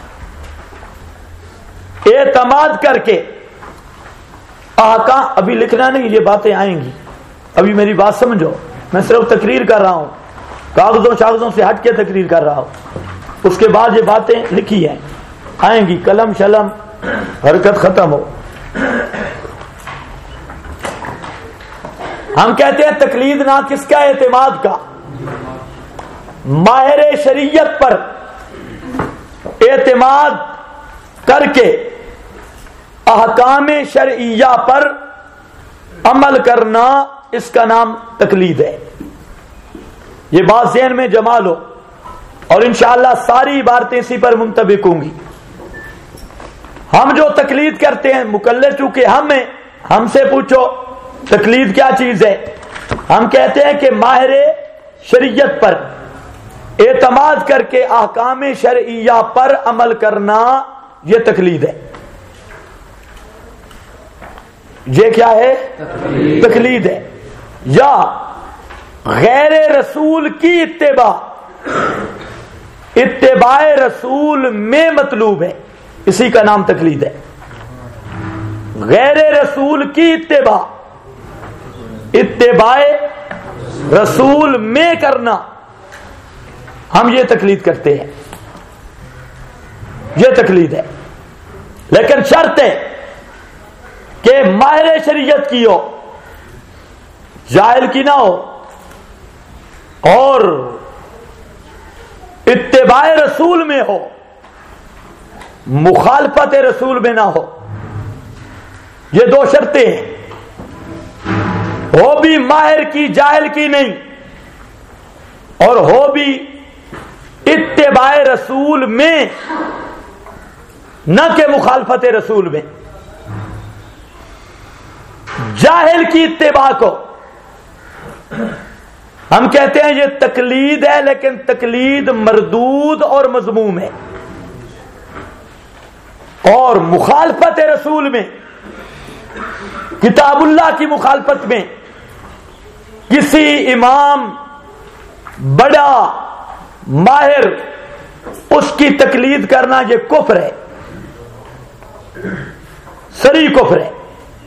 اعتماد کر کے احکام. ابھی لکھنا نہیں، یہ باتیں آئیں گی. ابھی میری بات سمجھو، میں صرف تقریر کر رہا ہوں، کاغذوں سے ہٹ کے تقریر کر رہا ہوں. اس کے بعد یہ باتیں لکھی ہیں، آئیں گی. قلم شلم حرکت ختم ہو. ہم کہتے ہیں تقلید نہ کس کا؟ اعتماد کا. ماہر شریعت پر اعتماد کر کے احکام شرعیہ پر عمل کرنا، اس کا نام تقلید ہے. یہ بات ذہن میں جما لو، اور انشاءاللہ ساری عبارتیں اسی پر منطبق ہوں گی. ہم جو تقلید کرتے ہیں، مقلد چونکہ ہم سے پوچھو تقلید کیا چیز ہے. ہم کہتے ہیں کہ ماہر شریعت پر اعتماد کر کے احکام شرعیہ پر عمل کرنا، یہ تقلید ہے. یہ کیا ہے؟ تقلید ہے. یا غیر رسول کی اتباع رسول میں مطلوب ہے، اسی کا نام تقلید ہے. غیر رسول کی اتباع رسول میں کرنا، ہم یہ تقلید کرتے ہیں. یہ تقلید ہے. لیکن شرط ہے کہ ماہر شریعت کی ہو، جاہل کی نہ ہو، اور اتباع رسول میں ہو، مخالفت رسول میں نہ ہو. یہ دو شرطیں ہیں. ہو بھی ماہر کی جاہل کی نہیں، اور ہو بھی اتباع رسول میں، نہ کہ مخالفت رسول میں. جاہل کی اتباع کو ہم کہتے ہیں یہ تقلید ہے، لیکن تقلید مردود اور مذموم ہے. اور مخالفت رسول میں، کتاب اللہ کی مخالفت میں، کسی امام بڑا ماہر اس کی تقلید کرنا، یہ کفر ہے، صریح کفر ہے.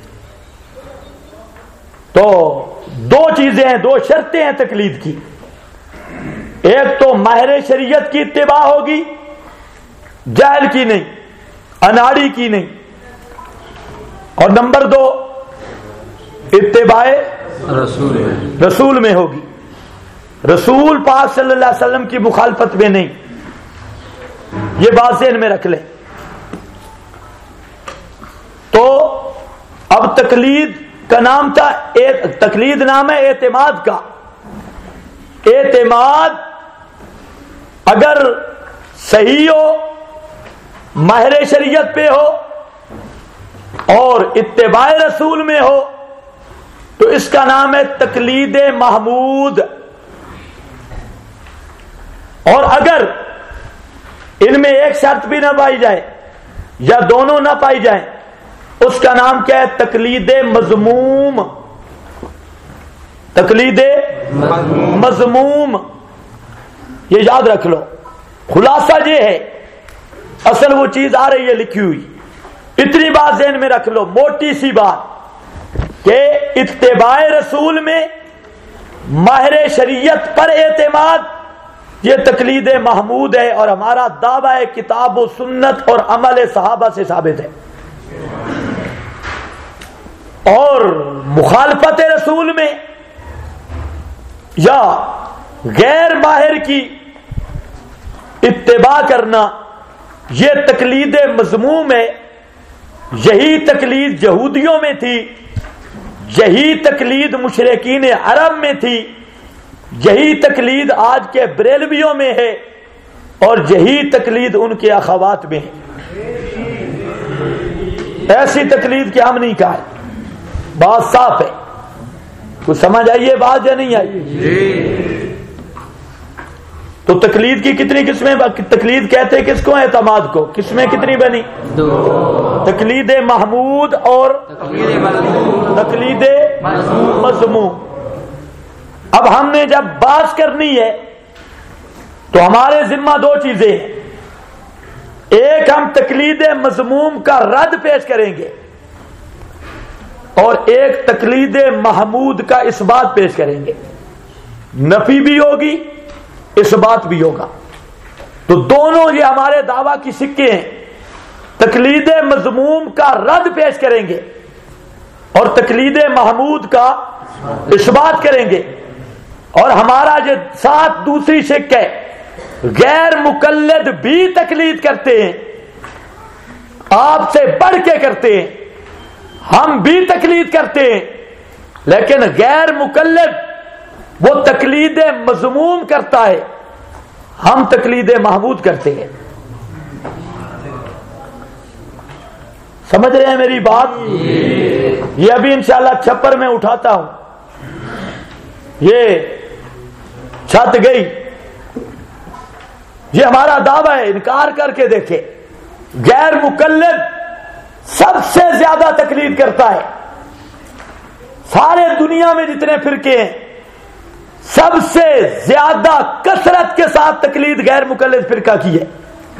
تو دو چیزیں ہیں، دو شرطیں ہیں تقلید کی. ایک تو ماہر شریعت کی اتباع ہوگی، جاہل کی نہیں، اناڑی کی نہیں. اور نمبر دو، اتباع رسول میں ہوگی. رسول پاک صلی اللہ علیہ وسلم کی مخالفت میں نہیں. یہ بات ذہن میں رکھ لیں. تو اب تقلید کا نام تھا، تقلید نام ہے اعتماد کا. اعتماد اگر صحیح ہو، ماہر شریعت پہ ہو اور اتباع رسول میں ہو تو اس کا نام ہے تقلید محمود. اور اگر ان میں ایک شرط بھی نہ پائی جائے یا دونوں نہ پائی جائیں اس کا نام کیا ہے؟ تقلید مذموم. تقلید مذموم. یہ یاد رکھ لو. خلاصہ یہ ہے، اصل وہ چیز آ رہی ہے لکھی ہوئی. اتنی بات ذہن میں رکھ لو، موٹی سی بات، کہ اتباع رسول میں ماہر شریعت پر اعتماد یہ تقلید محمود ہے، اور ہمارا دعویٰ ہے کتاب و سنت اور عمل صحابہ سے ثابت ہے. اور مخالفت رسول میں یا غیر ماہر کی اتباع کرنا یہ تقلید مذموم ہے. یہی تقلید یہودیوں میں تھی، یہی تقلید مشرکین عرب میں تھی، یہی تقلید آج کے بریلویوں میں ہے، اور یہی تقلید ان کے اخوات میں ہے. ایسی تقلید کہ ہم نہیں کہا. بات صاف ہے. کچھ سمجھ آئیے بات یا نہیں آئی؟ تو تقلید کی کتنی قسمیں؟ تقلید کہتے ہیں کس کو؟ اعتماد کو. قسمیں کتنی بنی؟ دو. تقلید محمود اور تقلید مذموم. اب ہم نے جب بات کرنی ہے تو ہمارے ذمہ دو چیزیں ہیں. ایک، ہم تقلید مذموم کا رد پیش کریں گے، اور ایک تقلید محمود کا اثبات پیش کریں گے. نفی بھی ہوگی، اثبات بھی ہوگا. تو دونوں یہ ہمارے دعویٰ کی سکے ہیں. تقلید مذموم کا رد پیش کریں گے اور تقلید محمود کا اثبات کریں گے. اور ہمارا جو ساتھ دوسری شک ہے، غیر مقلد بھی تقلید کرتے ہیں، آپ سے بڑھ کے کرتے ہیں. ہم بھی تقلید کرتے ہیں، لیکن غیر مقلد وہ تقلید مذموم کرتا ہے، ہم تقلید محمود کرتے ہیں. سمجھ رہے ہیں میری بات؟ یہ ابھی انشاءاللہ چھپر میں اٹھاتا ہوں. یہ چھت گئی، یہ ہمارا دعویٰ ہے. انکار کر کے دیکھے. غیر مقلد سب سے زیادہ تقلید کرتا ہے. سارے دنیا میں جتنے فرقے ہیں سب سے زیادہ کثرت کے ساتھ تقلید غیر مقلد فرقہ کی ہے.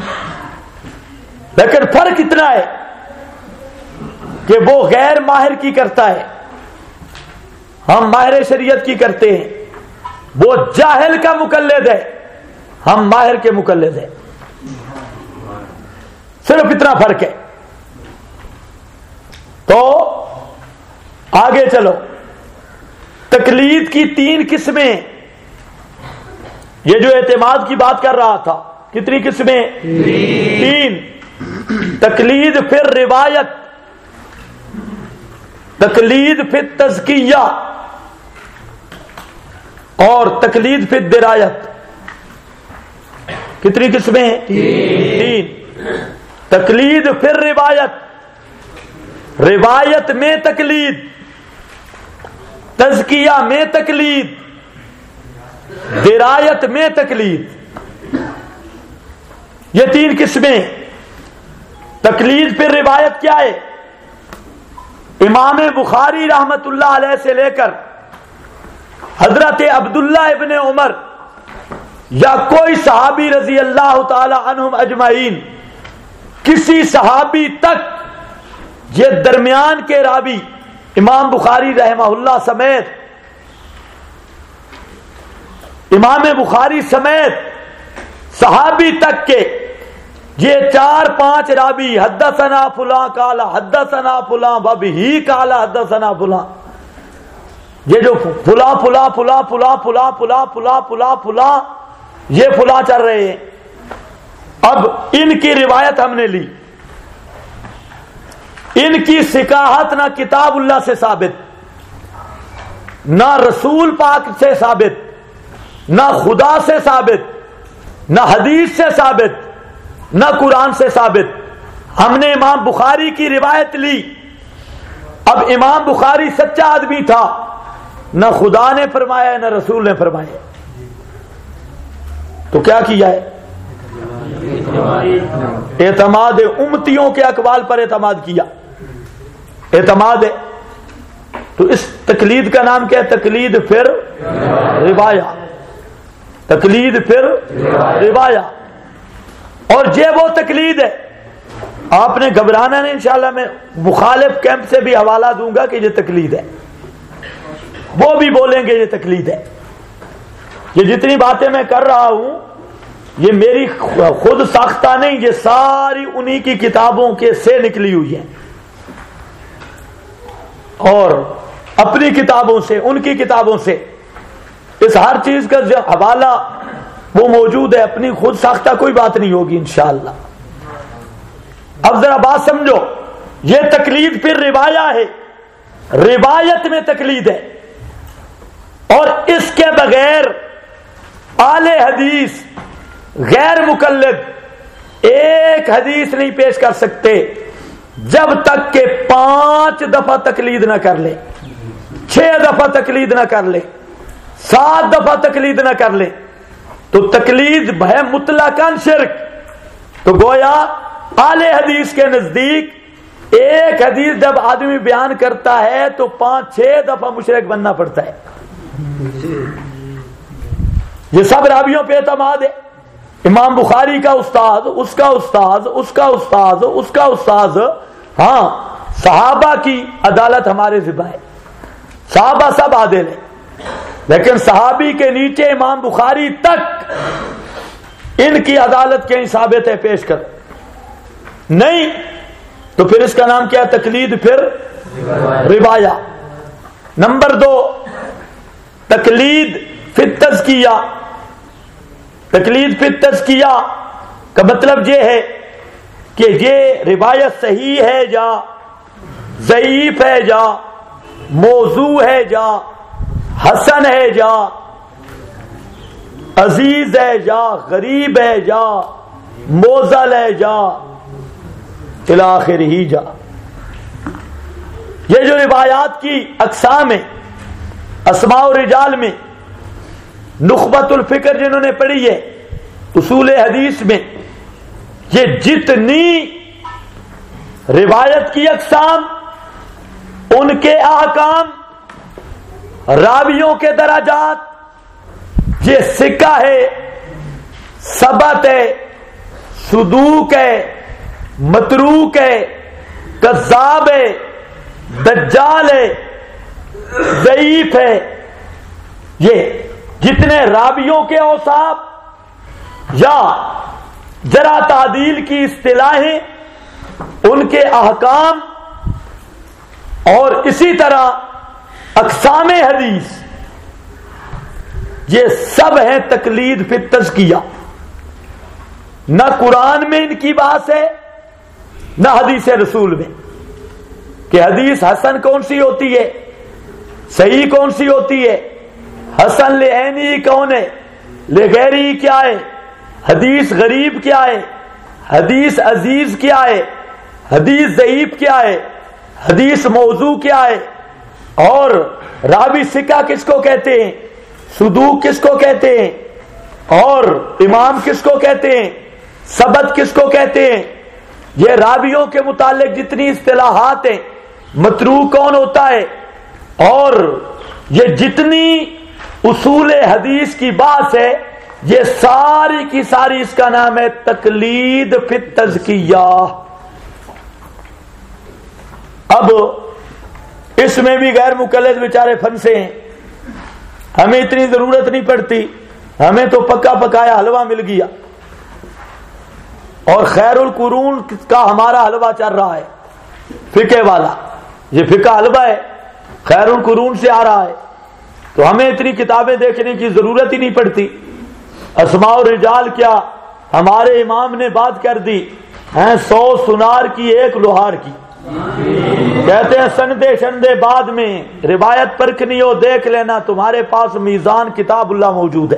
لیکن فرق اتنا ہے کہ وہ غیر ماہر کی کرتا ہے، ہم ماہر شریعت کی کرتے ہیں. وہ جاہل کا مقلد ہے، ہم ماہر کے مقلد ہیں. صرف اتنا فرق ہے. تو آگے چلو. تقلید کی تین قسمیں. یہ جو اعتماد کی بات کر رہا تھا، کتنی قسمیں؟ تین. تقلید پھر روایت، تقلید پھر تزکیہ، اور تقلید پھر درایت. کتنی قسمیں ہیں؟ تین. تقلید پھر روایت، روایت میں تقلید، تزکیہ میں تقلید، درایت میں تقلید. یہ تین قسمیں. تقلید پھر روایت کیا ہے؟ امام بخاری رحمت اللہ علیہ سے لے کر حضرت عبداللہ ابن عمر یا کوئی صحابی رضی اللہ تعالی عنہم اجمعین، کسی صحابی تک، یہ درمیان کے راوی امام بخاری رحمہ اللہ سمیت، امام بخاری سمیت صحابی تک کے یہ 4-5 راوی، حدثنا فلاں قال حدثنا فلاں وبہ قال حدثنا فلاں، یہ جو پھلا پھلا پھلا پھلا پھلا پھلا پھلا پھلا پھلا یہ پھلا چل رہے ہیں. اب ان کی روایت ہم نے لی, ان کی سکاہت نہ کتاب اللہ سے ثابت, نہ رسول پاک سے ثابت, نہ خدا سے ثابت, نہ حدیث سے ثابت, نہ قرآن سے ثابت. ہم نے امام بخاری کی روایت لی. اب امام بخاری سچا آدمی تھا, نہ خدا نے فرمایا نہ رسول نے فرمایا, تو کیا کیا ہے؟ اعتماد امتیوں کے اقوال پر اعتماد کیا, اعتماد ہے. تو اس تقلید کا نام کیا ہے؟ تقلید پھر روایہ, تقلید پھر روایہ. اور یہ وہ تقلید ہے, آپ نے گھبرانا نہیں, انشاءاللہ میں مخالف کیمپ سے بھی حوالہ دوں گا کہ یہ تقلید ہے, وہ بھی بولیں گے یہ تقلید ہے. یہ جتنی باتیں میں کر رہا ہوں یہ میری خود ساختہ نہیں, یہ ساری انہی کی کتابوں کے سے نکلی ہوئی ہیں, اور اپنی کتابوں سے, ان کی کتابوں سے. اس ہر چیز کا جو حوالہ وہ موجود ہے, اپنی خود ساختہ کوئی بات نہیں ہوگی انشاءاللہ. اب ذرا بات سمجھو, یہ تقلید پھر روایہ ہے, روایت میں تقلید ہے, اور اس کے بغیر اہل حدیث غیر مقلد ایک حدیث نہیں پیش کر سکتے جب تک کہ 5 دفعہ تقلید نہ کر لے, 6 دفعہ تقلید نہ کر لے, 7 دفعہ تقلید نہ کر لے. تو تقلید ہے مطلقاً شرک. تو گویا اہل حدیث کے نزدیک ایک حدیث جب آدمی بیان کرتا ہے تو 5-6 دفعہ مشرک بننا پڑتا ہے. یہ سب راویوں پہ اعتماد ہے. امام بخاری کا استاد, اس کا استاد, اس کا استاد, اس کا استاد. ہاں, صحابہ کی عدالت ہمارے ذمہ ہے, صحابہ سب عادل ہیں, لیکن صحابی کے نیچے امام بخاری تک ان کی عدالت کہیں ثابت ہے پیش کر نہیں, تو پھر اس کا نام کیا؟ تقلید پھر روایہ. نمبر 2, تقلید فی التزکیہ. تقلید فی التزکیہ کا مطلب یہ ہے کہ یہ روایت صحیح ہے یا ضعیف ہے یا موضوع ہے یا حسن ہے یا عزیز ہے یا غریب ہے یا موزل ہے یا الی آخرہ جا. یہ جو روایات کی اقسام ہیں, اسماء الرجال میں, نخبۃ الفکر جنہوں نے پڑھی ہے, اصول حدیث میں, یہ جتنی روایت کی اقسام, ان کے احکام, راویوں کے درجات, یہ سکہ ہے, ثبت ہے, صدوق ہے, متروک ہے, کذاب ہے, دجال ہے, ضعیف ہے, یہ جتنے راویوں کے اوصاف یا جرح تعدیل کی اصطلاحیں, ان کے احکام, اور اسی طرح اقسام حدیث, یہ سب ہیں تقلید فی التزکیہ. نہ قرآن میں ان کی بات ہے نہ حدیث رسول میں کہ حدیث حسن کون سی ہوتی ہے, صحیح کون سی ہوتی ہے, حسن لعینی کون ہے, لغیری کیا ہے, حدیث غریب کیا ہے, حدیث عزیز کیا ہے, حدیث ضعیف کیا ہے, حدیث موضوع کیا ہے, اور راوی ثقہ کس کو کہتے ہیں, صدوق کس کو کہتے ہیں, اور امام کس کو کہتے ہیں, ثبت کس کو کہتے ہیں. یہ راویوں کے متعلق جتنی اصطلاحات ہیں, متروک کون ہوتا ہے, اور یہ جتنی اصول حدیث کی بات ہے, یہ ساری کی ساری اس کا نام ہے تقلید فی التزکیہ. اب اس میں بھی غیر مقلد بیچارے پھنسے ہیں. ہمیں اتنی ضرورت نہیں پڑتی, ہمیں تو پکا پکایا حلوہ مل گیا, اور خیر القرون کا ہمارا حلوہ چل رہا ہے فقہ والا. یہ فقہ حلوہ ہے, خیر القرون سے آ رہا ہے. تو ہمیں اتنی کتابیں دیکھنے کی ضرورت ہی نہیں پڑتی. اسماء الرجال کیا ہمارے امام نے بات کر دی ہیں 100 سنار کی 1 لوہار کی. کہتے ہیں سندے شندے بعد میں روایت پرکھنی ہو دیکھ لینا تمہارے پاس میزان کتاب اللہ موجود ہے.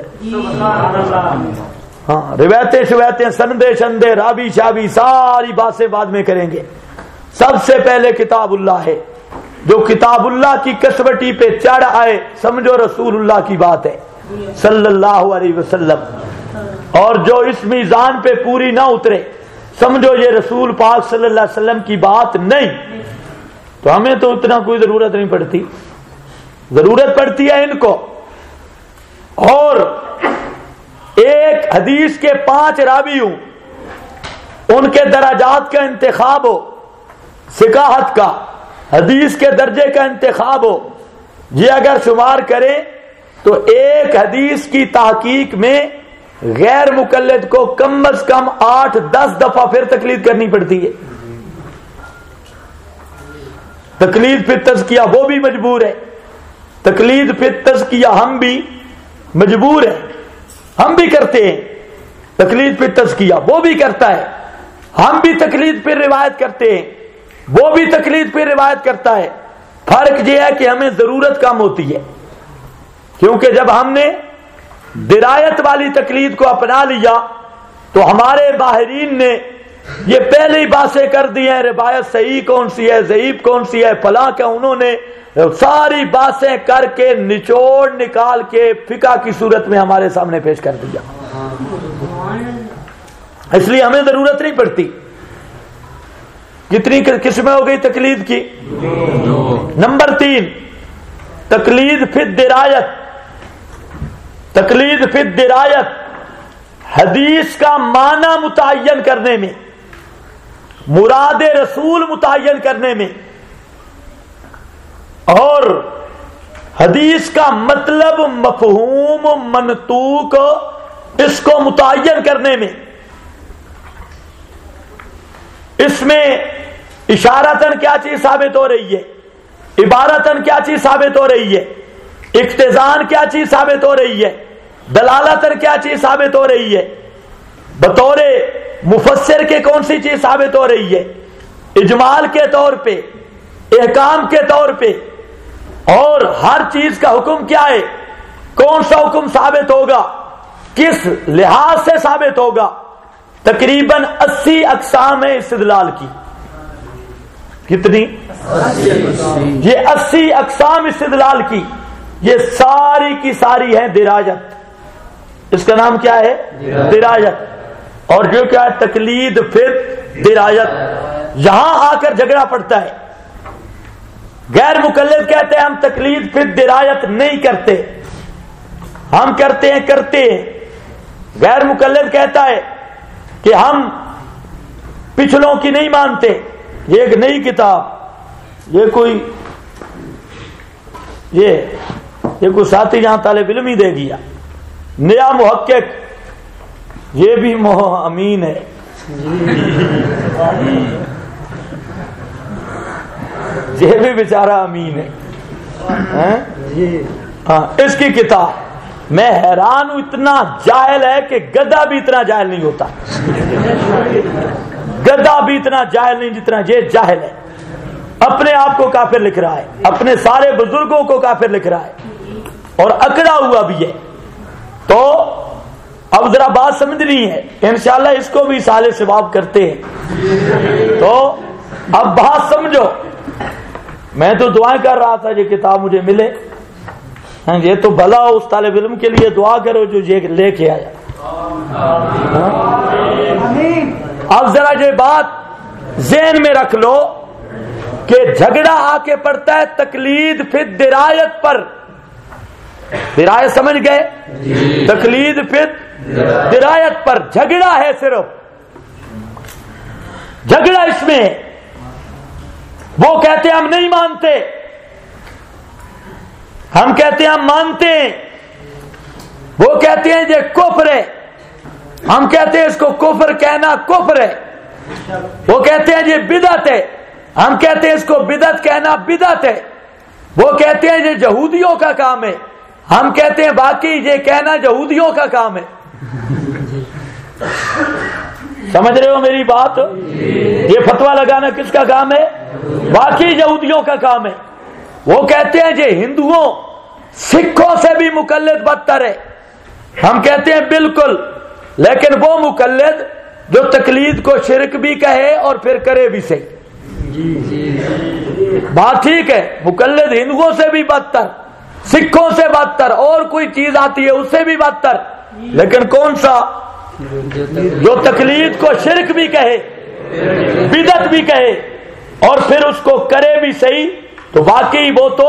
ہاں روایتیں سندے شندے رابی شابی ساری باتیں بعد میں کریں گے. سب سے پہلے کتاب اللہ ہے. جو کتاب اللہ کی کسوٹی پہ چڑھ آئے سمجھو رسول اللہ کی بات ہے صلی اللہ علیہ وسلم. اور جو اس میزان پہ پوری نہ اترے سمجھو یہ رسول پاک صلی اللہ علیہ وسلم کی بات نہیں. تو ہمیں تو اتنا کوئی ضرورت نہیں پڑتی. ضرورت پڑتی ہے ان کو. اور ایک حدیث کے 5 راوی ہوں ان کے درجات کا انتخاب ہو, ثقاحت کا حدیث کے درجے کا انتخاب ہو. یہ اگر شمار کریں تو ایک حدیث کی تحقیق میں غیر مقلد کو کم از کم 8-10 دفعہ پھر تقلید کرنی پڑتی ہے. تقلید پھر تزکیہ وہ بھی مجبور ہے. تقلید پھر تزکیہ ہم بھی مجبور ہیں. ہم بھی کرتے ہیں تقلید پھر تزکیہ, وہ بھی کرتا ہے. ہم بھی تقلید پھر روایت کرتے ہیں, وہ بھی تقلید پہ روایت کرتا ہے. فرق یہ ہے کہ ہمیں ضرورت کم ہوتی ہے, کیونکہ جب ہم نے درایت والی تقلید کو اپنا لیا تو ہمارے باہرین نے یہ پہلے ہی باتیں کر دی ہیں روایت صحیح کون سی ہے, ضعیف کون سی ہے, فلاں کا. انہوں نے ساری باتیں کر کے نچوڑ نکال کے فقہ کی صورت میں ہمارے سامنے پیش کر دیا. اس لیے ہمیں ضرورت نہیں پڑتی. کتنی قسمیں ہو گئی تقلید کی؟ نمبر 3 تقلید فی الدرایت. تقلید فی الدرایت حدیث کا معنی متعین کرنے میں, مراد رسول متعین کرنے میں, اور حدیث کا مطلب مفہوم منطوق اس کو متعین کرنے میں. اس میں اشارتاً کیا چیز ثابت ہو رہی ہے, عبارتاً کیا چیز ثابت ہو رہی ہے, اقتضاءً کیا چیز ثابت ہو رہی ہے, دلالتاً کیا چیز ثابت ہو رہی ہے, بطور مفسر کے کون سی چیز ثابت ہو رہی ہے, اجمال کے طور پہ, احکام کے طور پہ, اور ہر چیز کا حکم کیا ہے, کون سا حکم ثابت ہوگا, کس لحاظ سے ثابت ہوگا. تقریباً 80 اقسام ہے استدلال کی. کتنی؟ یہ 80 اقسام استدلال کی, یہ ساری کی ساری ہے درایت. اس کا نام کیا ہے؟ درایت. اور جو کیا ہے تقلید پھر درایت. یہاں آ کر جھگڑا پڑتا ہے. غیر مقلد کہتے ہیں ہم تقلید پھر درایت نہیں کرتے, ہم کرتے ہیں. غیر مقلد کہتا ہے کہ ہم پچھلوں کی نہیں مانتے. یہ ایک نئی کتاب, یہ کوئی ساتھی یہاں طالب علم ہی دے گیا, نیا محقق, یہ بھی امین ہے. یہ بھی بیچارہ امین ہے. ہاں اس کی کتاب میں حیران ہوں, اتنا جاہل ہے کہ گدھا بھی اتنا جاہل نہیں ہوتا. گدھا بھی اتنا جاہل نہیں جتنا یہ جاہل ہے. اپنے آپ کو کافر لکھ رہا ہے, اپنے سارے بزرگوں کو کافر لکھ رہا ہے, اور اکڑا ہوا بھی ہے. تو اب ذرا بات سمجھنی ہے, انشاءاللہ اس کو بھی سالے ثواب کرتے ہیں. تو اب بات سمجھو. میں تو دعائیں کر رہا تھا یہ کتاب مجھے ملے. یہ تو بھلا اس طالب علم کے لیے دعا کرو جو یہ لے کے آیا. اب ذرا یہ بات ذہن میں رکھ لو کہ جھگڑا آ کے پڑتا ہے تقلید پھر درایت پر. درایت سمجھ گئے؟ تقلید پھر درایت پر جھگڑا ہے. صرف جھگڑا اس میں ہے. وہ کہتے ہیں ہم نہیں مانتے, ہم کہتے ہیں ہم مانتے ہیں. وہ کہتے ہیں یہ کفر ہے, ہم کہتے ہیں اس کو کفر کہنا کفر ہے. وہ کہتے ہیں یہ بدعت ہے, ہم کہتے ہیں اس کو بدعت کہنا بدعت ہے. وہ کہتے ہیں یہ یہودیوں کا کام ہے, ہم کہتے ہیں باقی یہ کہنا یہودیوں کا کام ہے. سمجھ رہے ہو میری بات؟ یہ فتویٰ لگانا کس کا کام ہے؟ باقی یہودیوں کا کام ہے. وہ کہتے ہیں یہ ہندوؤں سکھوں سے بھی مقلد بدتر ہے. ہم کہتے ہیں بالکل، لیکن وہ مقلد جو تقلید کو شرک بھی کہے اور پھر کرے بھی صحیح. بات ٹھیک ہے، مقلد ہندوؤں سے بھی بدتر، سکھوں سے بدتر، اور کوئی چیز آتی ہے اس سے بھی بدتر، لیکن کون سا؟ جو تقلید کو شرک بھی کہے، بدعت بھی کہے اور پھر اس کو کرے بھی صحیح. تو واقعی وہ تو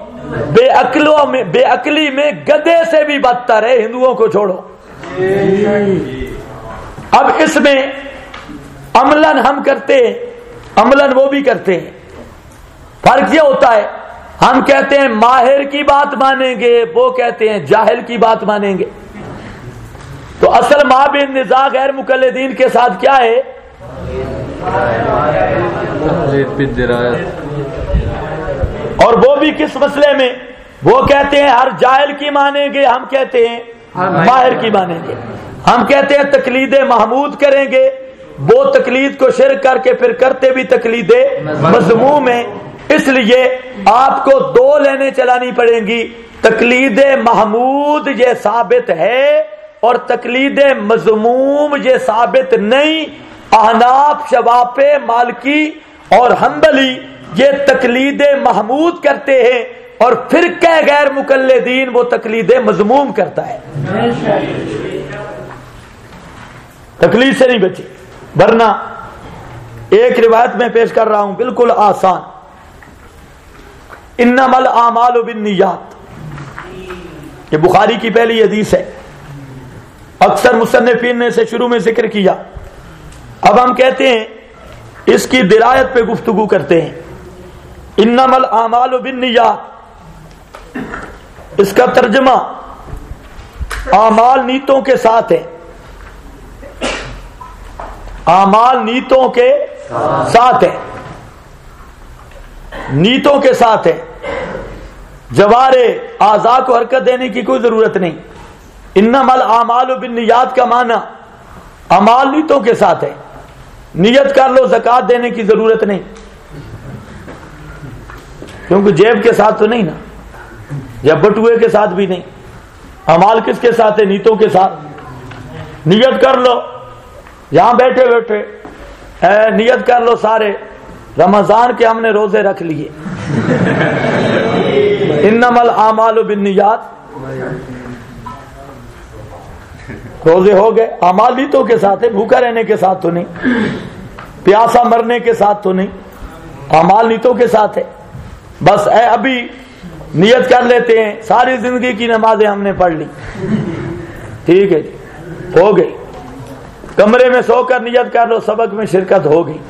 بے عقلی میں گدھے سے بھی بدتر ہے. ہندوؤں کو چھوڑو. اب اس میں عملاً ہم کرتے ہیں، عملاً وہ بھی کرتے ہیں. فرق یہ ہوتا ہے، ہم کہتے ہیں ماہر کی بات مانیں گے، وہ کہتے ہیں جاہل کی بات مانیں گے. تو اصل مابین نزاع غیر مقلدین کے ساتھ کیا ہے؟ اور وہ بھی کس مسئلے میں؟ وہ کہتے ہیں ہر جاہل کی مانیں گے، ہم کہتے ہیں ماہر کی مانیں گے. ہم کہتے ہیں تقلید محمود کریں گے، وہ تقلید کو شرک کر کے پھر کرتے بھی تقلید مذموم ہے. اس لیے آپ کو دو لینیں چلانی پڑیں گی. تقلید محمود یہ ثابت ہے اور تقلید مذموم یہ ثابت نہیں. احناف، شوافی، مالکی اور حنبلی یہ تقلید محمود کرتے ہیں اور فرقہ غیر مقلدین وہ تقلید مذموم کرتا ہے. تقلید سے نہیں بچے. ورنہ ایک روایت میں پیش کر رہا ہوں بالکل آسان. انما الاعمال بالنیات، یہ بخاری کی پہلی حدیث ہے. اکثر مصنفین نے اسے شروع میں ذکر کیا. اب ہم کہتے ہیں اس کی درایت پہ گفتگو کرتے ہیں. انما الاعمال بالنیات، اس کا ترجمہ اعمال نیتوں کے ساتھ ہے. اعمال نیتوں کے ساتھ ہے، نیتوں کے ساتھ ہے. جوارے اعضاء کو حرکت دینے کی کوئی ضرورت نہیں. انما الاعمال بالنیات کا معنی اعمال نیتوں کے ساتھ ہے. نیت کر لو زکات دینے کی ضرورت نہیں، کیونکہ جیب کے ساتھ تو نہیں نا، یا بٹوئے کے ساتھ بھی نہیں. اعمال کس کے ساتھ ہے؟ نیتوں کے ساتھ. نیت کر لو یہاں بیٹھے بیٹھے، نیت کر لو سارے رمضان کے ہم نے روزے رکھ لیے. انما الاعمال بالنیات، روزے ہو گئے. اعمال نیتوں کے ساتھ ہے، بھوکا رہنے کے ساتھ تو نہیں، پیاسا مرنے کے ساتھ تو نہیں. اعمال نیتوں کے ساتھ ہے. بس ابھی نیت کر لیتے ہیں ساری زندگی کی نمازیں ہم نے پڑھ لی، ٹھیک ہے جی، ہو گئی. کمرے میں سو کر نیت کر لو سبق میں شرکت ہو گئی.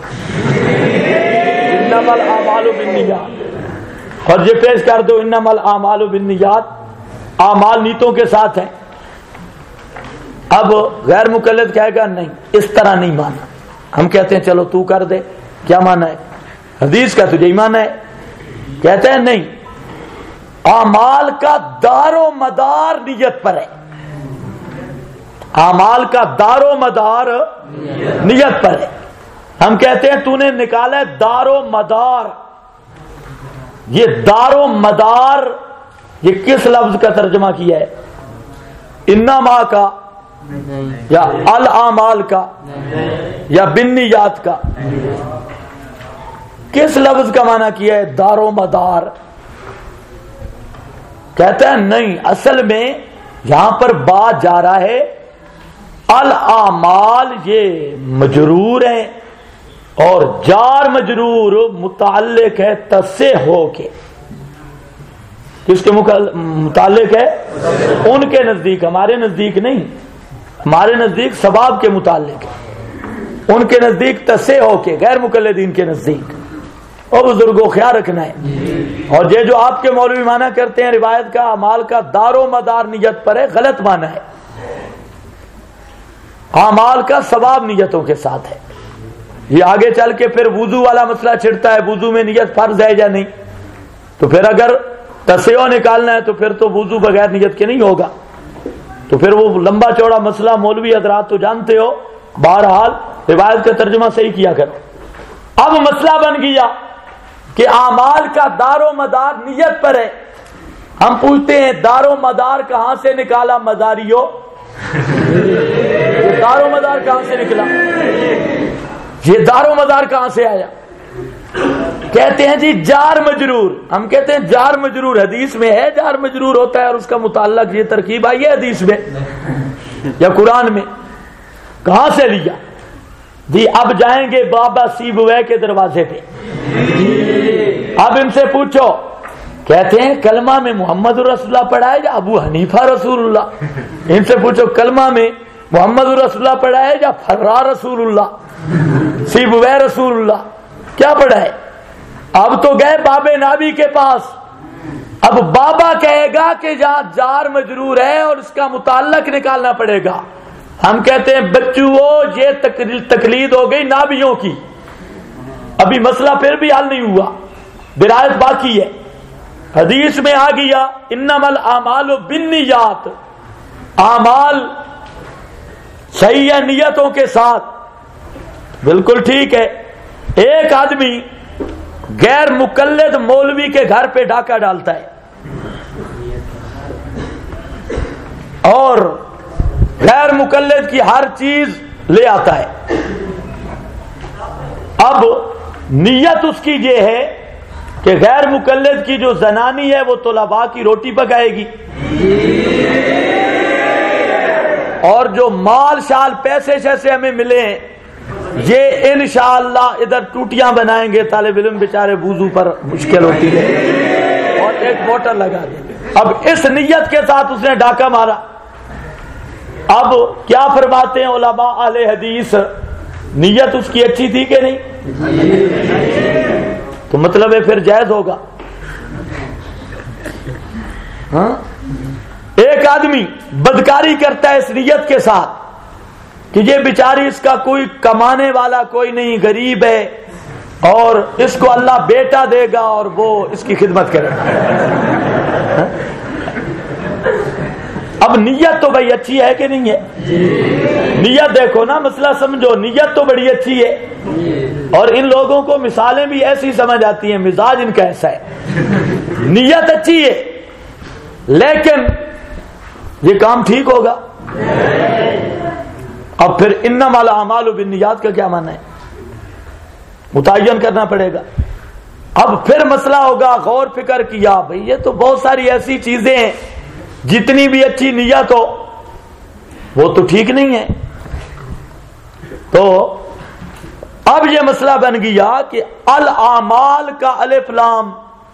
انما الاعمال بالنیات. اور یہ پیش کر دو انما الاعمال بالنیات، اعمال نیتوں کے ساتھ ہیں. اب غیر مقلد کہے گا نہیں اس طرح نہیں مانا. ہم کہتے ہیں چلو تو کر دے، کیا مانا ہے؟ حدیث کا تجھے ہی مانا ہے. کہتے ہیں نہیں، اعمال کا دار و مدار نیت پر ہے. اعمال کا دار و مدار نیت پر ہے. ہم کہتے ہیں تو نے نکالا دار و مدار. یہ دار و مدار یہ کس لفظ کا ترجمہ کیا ہے؟ انما کا یا الاعمال کا یا بالنیات کا؟ کس لفظ کا معنی کیا ہے دار و مدار؟ کہتا ہے نہیں، اصل میں یہاں پر بات جا رہا ہے الاعمال یہ مجرور ہیں اور جار مجرور متعلق ہے تسے ہو کے. کس کے متعلق ہے؟ ان کے نزدیک، ہمارے نزدیک نہیں. ہمارے نزدیک ثواب کے متعلق ہے، ان کے نزدیک تسے ہو کے، غیر مقلدین کے نزدیک. اور بزرگوں خیال رکھنا ہے. اور یہ جو آپ کے مولوی معنی کرتے ہیں روایت کا اعمال کا دار و مدار نیت پر ہے، غلط معنی ہے. اعمال کا ثواب نیتوں کے ساتھ ہے. یہ آگے چل کے پھر وضو والا مسئلہ چھڑتا ہے، وضو میں نیت فرض ہے یا نہیں. تو پھر اگر تسیو نکالنا ہے تو پھر تو وضو بغیر نیت کے نہیں ہوگا. تو پھر وہ لمبا چوڑا مسئلہ مولوی حضرات تو جانتے ہو. بہرحال روایت کا ترجمہ صحیح کیا کرو. اب مسئلہ بن گیا کہ اعمال کا دار و مدار نیت پر ہے. ہم پوچھتے ہیں دار و مدار کہاں سے نکالا مداریو؟ دار و مدار کہاں سے نکلا؟ یہ دار و مدار کہاں سے آیا؟ کہتے ہیں جی جار مجرور. ہم کہتے ہیں جار مجرور حدیث میں ہے، جار مجرور ہوتا ہے اور اس کا متعلق یہ ترکیب آئی ہے حدیث میں یا قرآن میں. کہاں سے لیا؟ جی اب جائیں گے بابا سیبوے کے دروازے پہ. اب ان سے پوچھو، کہتے ہیں کلمہ میں محمد رسول اللہ پڑھا ہے یا ابو حنیفہ رسول اللہ؟ ان سے پوچھو کلمہ میں محمد رسول اللہ پڑھا ہے یا فرا رسول اللہ، سیبوے رسول اللہ، کیا پڑھا ہے؟ اب تو گئے بابے نابی کے پاس. اب بابا کہے گا کہ جہاں جار مجرور ہے اور اس کا متعلق نکالنا پڑے گا. ہم کہتے ہیں بچوں یہ تقلید ہو گئی نابیوں کی. ابھی مسئلہ پھر بھی حل نہیں ہوا، درایت باقی ہے. حدیث میں آ گیا انما الاعمال بالنیات، اعمال صحیح ہے نیتوں کے ساتھ. بالکل ٹھیک ہے. ایک آدمی غیر مقلد مولوی کے گھر پہ ڈاکہ ڈالتا ہے اور غیر مقلد کی ہر چیز لے آتا ہے. اب نیت اس کی یہ ہے کہ غیر مقلد کی جو زنانی ہے وہ طلباء کی روٹی پکائے گی اور جو مال شال پیسے شیسے ہمیں ملے ہیں یہ انشاءاللہ ادھر ٹوٹیاں بنائیں گے. طالب علم بیچارے وضو پر مشکل ہوتی ہے اور ایک موٹر لگا دیں گے. اب اس نیت کے ساتھ اس نے ڈاکہ مارا. اب کیا فرماتے ہیں علماء اہل حدیث؟ نیت اس کی اچھی تھی کہ نہیں؟ تو مطلب ہے پھر جائز ہوگا. ہاں ایک آدمی بدکاری کرتا ہے اس نیت کے ساتھ کہ یہ بیچاری اس کا کوئی کمانے والا کوئی نہیں، غریب ہے اور اس کو اللہ بیٹا دے گا اور وہ اس کی خدمت کرے گا. اب نیت تو بھائی اچھی ہے کہ نہیں ہے؟ نیت دیکھو نا، مسئلہ سمجھو. نیت تو بڑی اچھی ہے اور ان لوگوں کو مثالیں بھی ایسی سمجھ آتی ہیں، مزاج ان کا ایسا ہے. نیت اچھی ہے لیکن یہ کام ٹھیک ہوگا. اب پھر انما الاعمال بالنیات کا کیا معنی ہے؟ متعین کرنا پڑے گا. اب پھر مسئلہ ہوگا، غور فکر کیا بھئی یہ تو بہت ساری ایسی چیزیں ہیں جتنی بھی اچھی نیت ہو وہ تو ٹھیک نہیں ہے. تو اب یہ مسئلہ بن گیا کہ الاعمال کا الف لام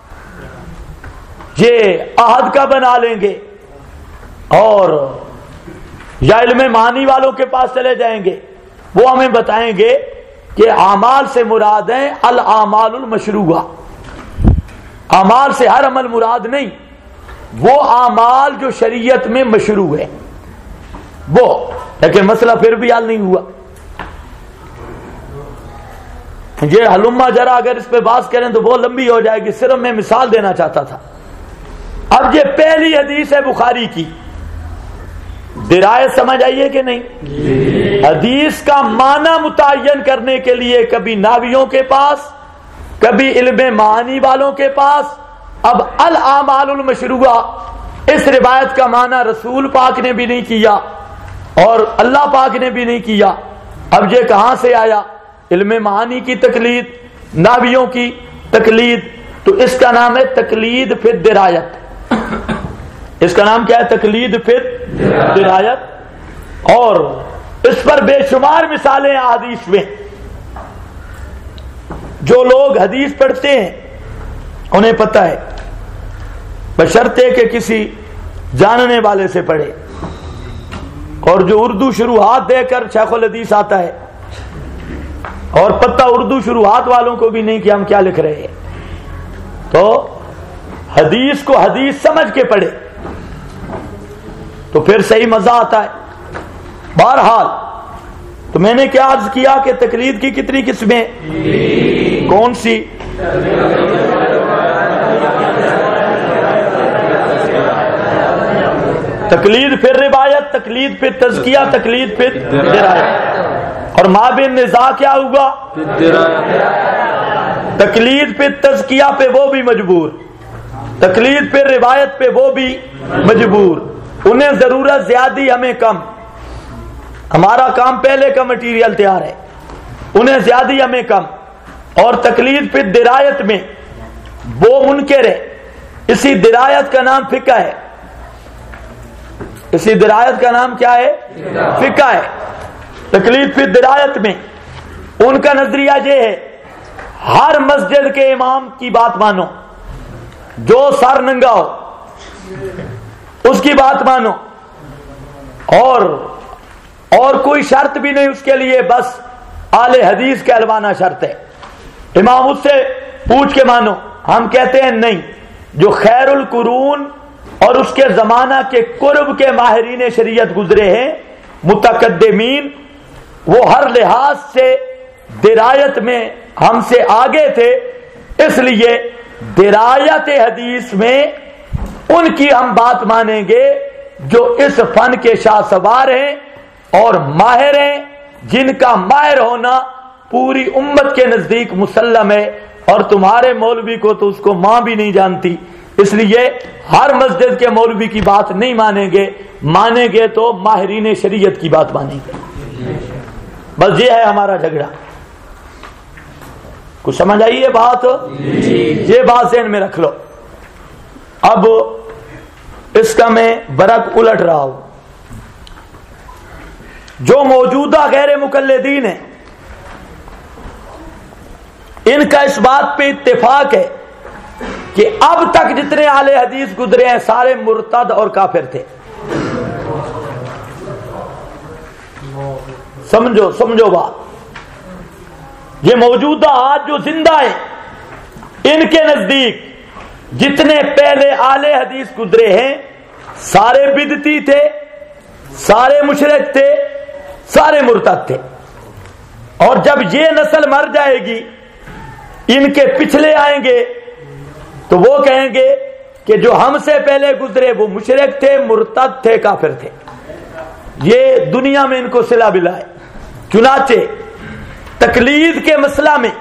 یہ عہد کا بنا لیں گے اور یا علم معنی والوں کے پاس چلے جائیں گے، وہ ہمیں بتائیں گے کہ اعمال سے مراد ہیں الاعمال المشروعہ. اعمال سے ہر عمل مراد نہیں، وہ اعمال جو شریعت میں مشروع ہے وہ. لیکن مسئلہ پھر بھی حل نہیں ہوا. یہ حلما جرا اگر اس پہ بات کریں تو بہت لمبی ہو جائے گی، صرف میں مثال دینا چاہتا تھا. اب یہ پہلی حدیث ہے بخاری کی، درایت سمجھ آئیے کہ نہیں؟ حدیث کا معنی متعین کرنے کے لیے کبھی ناویوں کے پاس، کبھی علم معانی والوں کے پاس. اب الاعمال المشروعہ اس روایت کا معنی رسول پاک نے بھی نہیں کیا اور اللہ پاک نے بھی نہیں کیا. اب یہ کہاں سے آیا؟ علم معانی کی تقلید، ناویوں کی تقلید. تو اس کا نام ہے تقلید فی الدرایت. اس کا نام کیا ہے؟ تقلید فی الدرایت. اور اس پر بے شمار مثالیں حدیث میں. جو لوگ حدیث پڑھتے ہیں انہیں پتہ ہے، بشرطے کہ کسی جاننے والے سے پڑھے. اور جو اردو شروحات دے کر شیخ الحدیث آتا ہے اور پتہ اردو شروحات والوں کو بھی نہیں کہ ہم کیا لکھ رہے ہیں، تو حدیث کو حدیث سمجھ کے پڑھے تو پھر صحیح مزہ آتا ہے. بہرحال تو میں نے کیا عرض کیا کہ تقلید کی کتنی قسمیں؟ کون سی؟ تقلید پھر روایت، تقلید پھر تزکیہ، تقلید پھر درایت، اور مابین نزاع کیا ہوگا؟ تقلید پہ تزکیہ پہ وہ بھی مجبور، تقلید پہ روایت پہ وہ بھی مجبور، انہیں ضرورت زیادی ہمیں کم، ہمارا کام پہلے کا مٹیریل تیار ہے، انہیں زیادی ہمیں کم، اور تقلید پہ درایت میں وہ منکر ہے، اسی درایت کا نام فقہ ہے، اسی درایت کا نام کیا ہے؟ فقہ ہے۔ تقلید پہ درایت میں ان کا نظریہ یہ ہے ہر مسجد کے امام کی بات مانو، جو سر ننگا ہو اس کی بات مانو، اور کوئی شرط بھی نہیں اس کے لیے، بس اہل حدیث کہلوانا شرط ہے، امام اس سے پوچھ کے مانو۔ ہم کہتے ہیں نہیں، جو خیر القرون اور اس کے زمانہ کے قرب کے ماہرین شریعت گزرے ہیں متقدمین، وہ ہر لحاظ سے درایت میں ہم سے آگے تھے، اس لیے درایت حدیث میں ان کی ہم بات مانیں گے جو اس فن کے شاہ سوار ہیں اور ماہر ہیں، جن کا ماہر ہونا پوری امت کے نزدیک مسلم ہے، اور تمہارے مولوی کو تو اس کو ماں بھی نہیں جانتی، اس لیے ہر مسجد کے مولوی کی بات نہیں مانیں گے تو ماہرین شریعت کی بات مانیں گے۔ بس یہ ہے ہمارا جھگڑا، کچھ سمجھ آئیے بات؟ یہ بات ذہن میں رکھ لو۔ اب اس کا میں برق الٹ رہا ہوں، جو موجودہ غیر مقلدین ہیں ان کا اس بات پہ اتفاق ہے کہ اب تک جتنے اہل حدیث گزرے ہیں سارے مرتد اور کافر تھے۔ سمجھو بات، یہ موجودہ آج جو زندہ ہیں ان کے نزدیک جتنے پہلے اہل حدیث گزرے ہیں سارے بدعتی تھے، سارے مشرک تھے، سارے مرتد تھے، اور جب یہ نسل مر جائے گی ان کے پچھلے آئیں گے تو وہ کہیں گے کہ جو ہم سے پہلے گزرے وہ مشرک تھے، مرتد تھے، کافر تھے۔ یہ دنیا میں ان کو صلہ بلا ہے۔ چنانچہ تقلید کے مسئلہ میں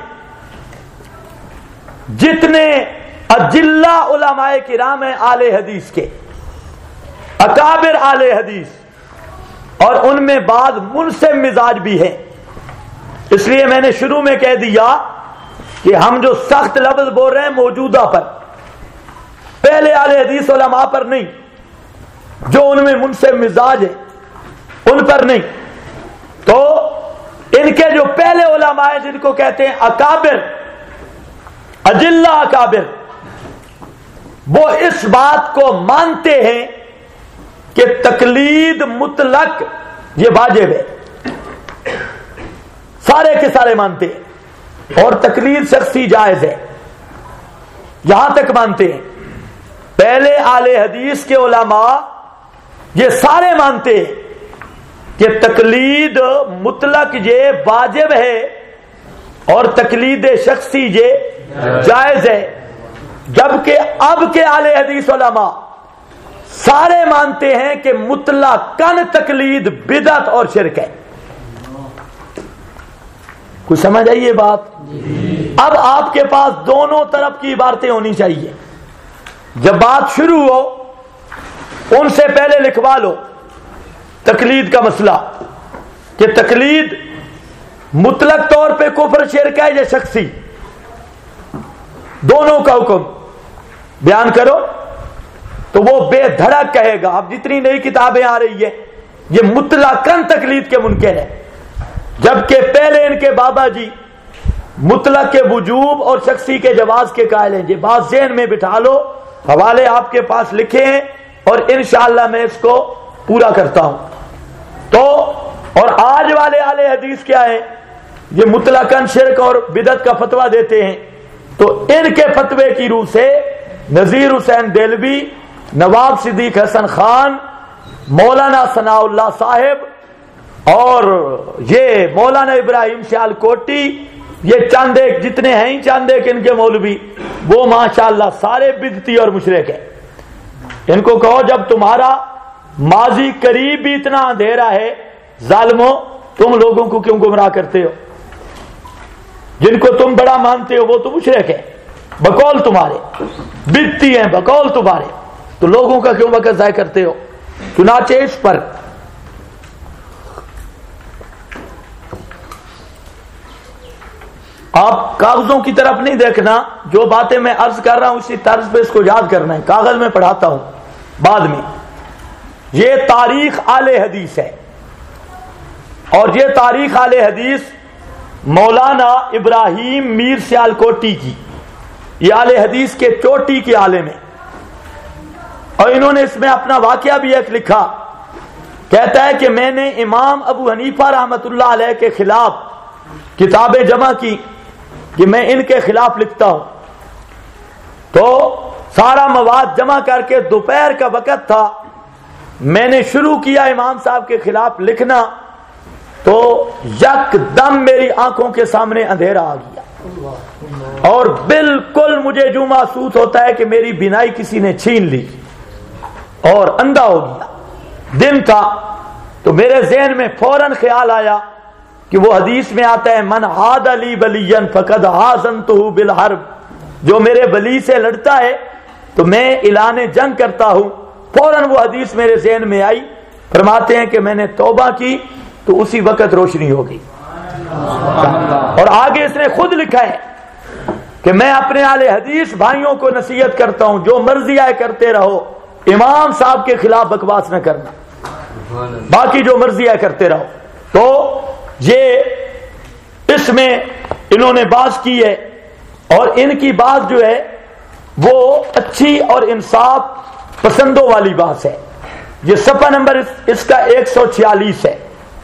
جتنے اجلہ علماء کرام ہیں اہل حدیث کے، اکابر اہل حدیث، اور ان میں بعض منصف مزاج بھی ہیں، اس لیے میں نے شروع میں کہہ دیا کہ ہم جو سخت لفظ بول رہے ہیں موجودہ پر، پہلے اہل حدیث علماء پر نہیں، جو ان میں منصف مزاج ہے ان پر نہیں۔ تو ان کے جو پہلے علماء ہیں جن کو کہتے ہیں اکابر، اجلہ اکابر، وہ اس بات کو مانتے ہیں کہ تقلید مطلق یہ واجب ہے، سارے کے سارے مانتے ہیں، اور تقلید شخصی جائز ہے، یہاں تک مانتے ہیں۔ پہلے اہل حدیث کے علماء یہ سارے مانتے ہیں کہ تقلید مطلق یہ واجب ہے اور تقلید شخصی یہ جائز ہے، جبکہ اب کے اہل حدیث علماء سارے مانتے ہیں کہ مطلقاً تقلید بدعت اور شرک ہے۔ کچھ سمجھ آئیے بات؟ اب آپ کے پاس دونوں طرف کی عبارتیں ہونی چاہیے، جب بات شروع ہو ان سے پہلے لکھوا لو تقلید کا مسئلہ، کہ تقلید مطلق طور پہ کفر شرک ہے یا شخصی، دونوں کا حکم بیان کرو تو وہ بے دھڑک کہے گا۔ اب جتنی نئی کتابیں آ رہی ہیں یہ مطلقاً تقلید کے منکر ہے، جبکہ پہلے ان کے بابا جی مطلق کے وجوب اور شخصی کے جواز کے قائل ہیں۔ یہ بات ذہن میں بٹھا لو، حوالے آپ کے پاس لکھے ہیں اور انشاءاللہ میں اس کو پورا کرتا ہوں۔ تو اور آج والے اہل حدیث کیا ہے، یہ مطلقاً شرک اور بدعت کا فتویٰ دیتے ہیں، تو ان کے فتوے کی روح سے نذیر حسین دہلوی، نواب صدیق حسن خان، مولانا ثناء اللہ صاحب اور یہ مولانا ابراہیم سیال کوٹی، یہ چند ایک جتنے ہیں چند ایک ان کے مولوی، وہ ماشاءاللہ سارے بدعتی اور مشرک ہیں۔ ان کو کہو جب تمہارا ماضی قریب بھی اتنا اندھیرا ہے، ظالموں تم لوگوں کو کیوں گمراہ کرتے ہو؟ جن کو تم بڑا مانتے ہو وہ تو مشرک ہے، بقول تمہارے بدتی ہیں، بقول تمہارے، تو لوگوں کا کیوں وقت ضائع کرتے ہو؟ چنانچہ اس پر آپ کاغذوں کی طرف نہیں دیکھنا، جو باتیں میں عرض کر رہا ہوں اسی طرز پہ اس کو یاد کرنا ہے، کاغذ میں پڑھاتا ہوں بعد میں۔ یہ تاریخ اہل حدیث ہے، اور یہ تاریخ اہل حدیث مولانا ابراہیم میر سیالکوٹی کی، یہ اہل حدیث کے چوٹی کے عالم ہیں، اور انہوں نے اس میں اپنا واقعہ بھی ایک لکھا، کہتا ہے کہ میں نے امام ابو حنیفہ رحمۃ اللہ علیہ کے خلاف کتابیں جمع کی کہ میں ان کے خلاف لکھتا ہوں، تو سارا مواد جمع کر کے دوپہر کا وقت تھا، میں نے شروع کیا امام صاحب کے خلاف لکھنا، تو یک دم میری آنکھوں کے سامنے اندھیرا آ گیا، اور بالکل مجھے جو محسوس ہوتا ہے کہ میری بینائی کسی نے چھین لی اور اندھا ہو گیا۔ دن تھا، تو میرے ذہن میں فوراً خیال آیا کہ وہ حدیث میں آتا ہے من عاد لی ولیا فقد آذنتہ بالحرب، جو میرے ولی سے لڑتا ہے تو میں اعلان جنگ کرتا ہوں۔ فوراً وہ حدیث میرے ذہن میں آئی، فرماتے ہیں کہ میں نے توبہ کی تو اسی وقت روشنی ہو گئی۔ اور آگے اس نے خود لکھا ہے کہ میں اپنے اہل حدیث بھائیوں کو نصیحت کرتا ہوں جو مرضی آئے کرتے رہو، امام صاحب کے خلاف بکواس نہ کرنا، باقی جو مرضی آئے کرتے رہو۔ تو یہ اس میں انہوں نے بات کی ہے، اور ان کی بات جو ہے وہ اچھی اور انصاف پسندوں والی بات ہے۔ یہ صفحہ نمبر اس کا 146 ہے،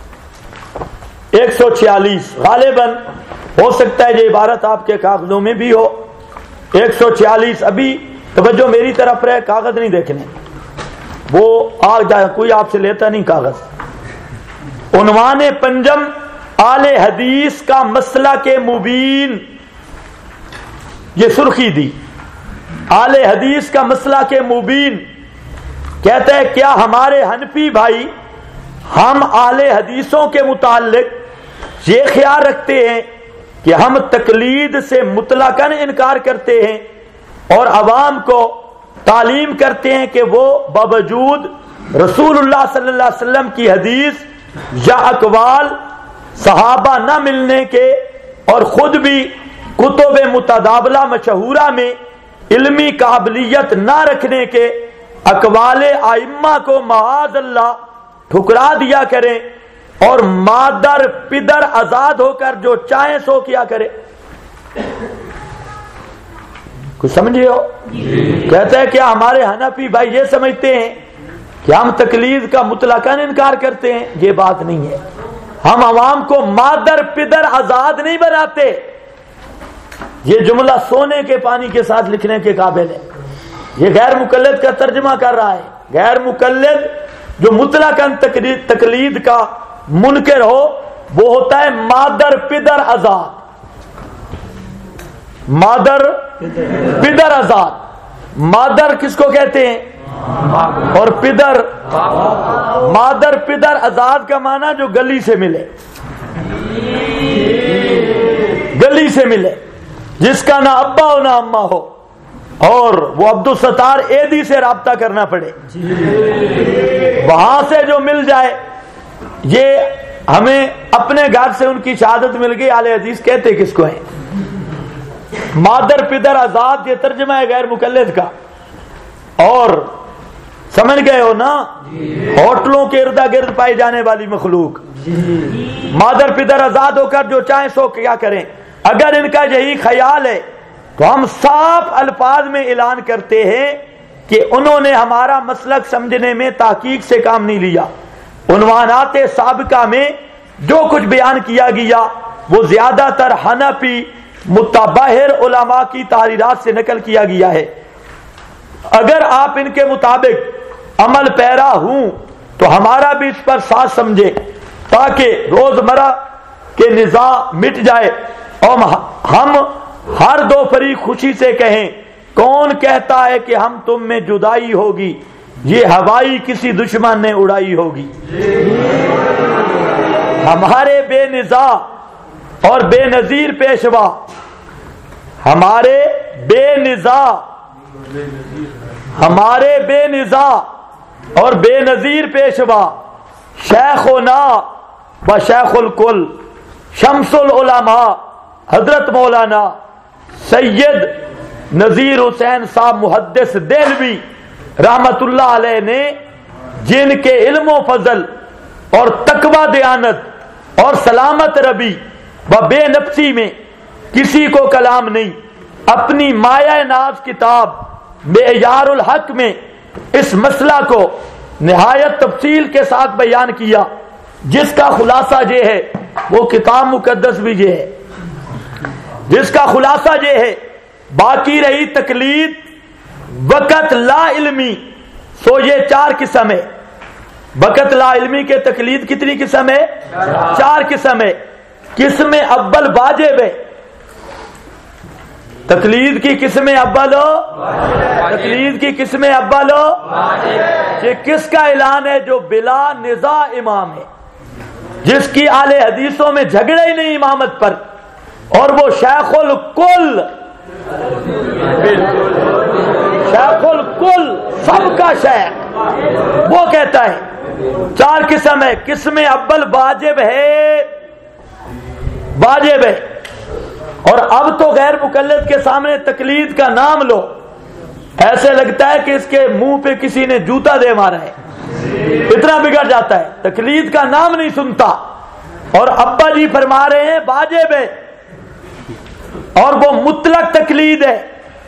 146 غالباً ہو سکتا ہے یہ عبارت آپ کے کاغذوں میں بھی ہو۔ 146 ابھی توجہ میری طرف رہے، کاغذ نہیں دیکھنے، وہ آ جائے، کوئی آپ سے لیتا نہیں کاغذ۔ عنوان پنجم اہل حدیث کا مسئلہ کے مبین، یہ سرخی دی، اہل حدیث کا مسئلہ کے مبین، کہتا ہے کیا ہمارے حنفی بھائی ہم اہل حدیثوں کے متعلق یہ خیال رکھتے ہیں کہ ہم تقلید سے مطلقاً انکار کرتے ہیں اور عوام کو تعلیم کرتے ہیں کہ وہ باوجود رسول اللہ صلی اللہ علیہ وسلم کی حدیث یا اقوال صحابہ نہ ملنے کے اور خود بھی کتب متداولہ مشہورہ میں علمی قابلیت نہ رکھنے کے اقوال ائمہ کو معاذ اللہ ٹھکرا دیا کریں اور مادر پدر آزاد ہو کر جو چاہیں سو کیا کرے؟ کچھ سمجھے ہو؟ کہتا ہے کہ ہمارے حنفی بھائی یہ سمجھتے ہیں کہ ہم تقلید کا مطلقاً انکار کرتے ہیں، یہ بات نہیں ہے، ہم عوام کو مادر پدر آزاد نہیں بناتے۔ یہ جملہ سونے کے پانی کے ساتھ لکھنے کے قابل ہے، یہ غیر مقلد کا ترجمہ کر رہا ہے۔ غیر مقلد جو مطلقاً تقلید کا منکر ہو وہ ہوتا ہے مادر پدر آزاد، مادر پدر آزاد۔ مادر کس کو کہتے ہیں؟ اور پدر، مادر پدر آزاد کا معنی جو گلی سے ملے، گلی سے ملے، جس کا نہ ابا ہو نہ اما ہو، اور وہ عبدالستار ایدی سے رابطہ کرنا پڑے، وہاں سے جو مل جائے۔ یہ ہمیں اپنے گھر سے ان کی شہادت مل گئی، اہل حدیث کہتے کس کو ہیں؟ مادر پدر آزاد، یہ ترجمہ ہے غیر مقلد کا۔ اور سمجھ گئے ہو نا، ہوٹلوں کے ارد گرد پائی جانے والی مخلوق، مادر پدر آزاد ہو کر جو چاہیں سو کیا کریں۔ اگر ان کا یہی خیال ہے تو ہم صاف الفاظ میں اعلان کرتے ہیں کہ انہوں نے ہمارا مسلک سمجھنے میں تحقیق سے کام نہیں لیا۔ عنوانات سابقہ میں جو کچھ بیان کیا گیا وہ زیادہ تر حنفی متبحر علماء کی تحریرات سے نقل کیا گیا ہے۔ اگر آپ ان کے مطابق عمل پیرا ہوں تو ہمارا بھی اس پر ساتھ سمجھے تاکہ روزمرہ کے نزاع مٹ جائے اور ہم ہر دو فریق خوشی سے کہیں کون کہتا ہے کہ ہم تم میں جدائی ہوگی، یہ ہوائی کسی دشمن نے اڑائی ہوگی۔ ہمارے بے نزاع اور بے نظیر پیشوا، ہمارے بے نزاع اور بے نظیر پیشوا شیخنا و شیخ الکل شمس العلماء حضرت مولانا سید نذیر حسین صاحب محدث دہلوی رحمت اللہ علیہ نے، جن کے علم و فضل اور تقوی دیانت اور سلامت ربی و بے نفسی میں کسی کو کلام نہیں، اپنی مایہ ناز کتاب معیار الحق میں اس مسئلہ کو نہایت تفصیل کے ساتھ بیان کیا، جس کا خلاصہ یہ ہے، وہ کتاب مقدس بھی یہ ہے، جس کا خلاصہ یہ ہے، باقی رہی تقلید وقت لا علمی، سو یہ 4 قسم ہے۔ وقت لا علمی کے تقلید کتنی قسم ہے؟ 4 قسم ہے۔ قسم اول واجب ہے، تقلید کی قسم اول تقلید کی قسم اول یہ کس کا اعلان ہے؟ جو بلا نزاع امام ہے، جس کی اہل حدیثوں میں جھگڑے ہی نہیں امامت پر، اور وہ شیخ الکل، شیخ الکل سب کا شیخ، وہ کہتا ہے 4 قسم ہے۔ قسم اول واجب ہے، واجب ہے۔ اور اب تو غیر مقلد کے سامنے تقلید کا نام لو، ایسے لگتا ہے کہ اس کے منہ پہ کسی نے جوتا دے مارا ہے، اتنا بگڑ جاتا ہے، تقلید کا نام نہیں سنتا۔ اور ابا جی فرما رہے ہیں واجب ہے، اور وہ مطلق تقلید ہے،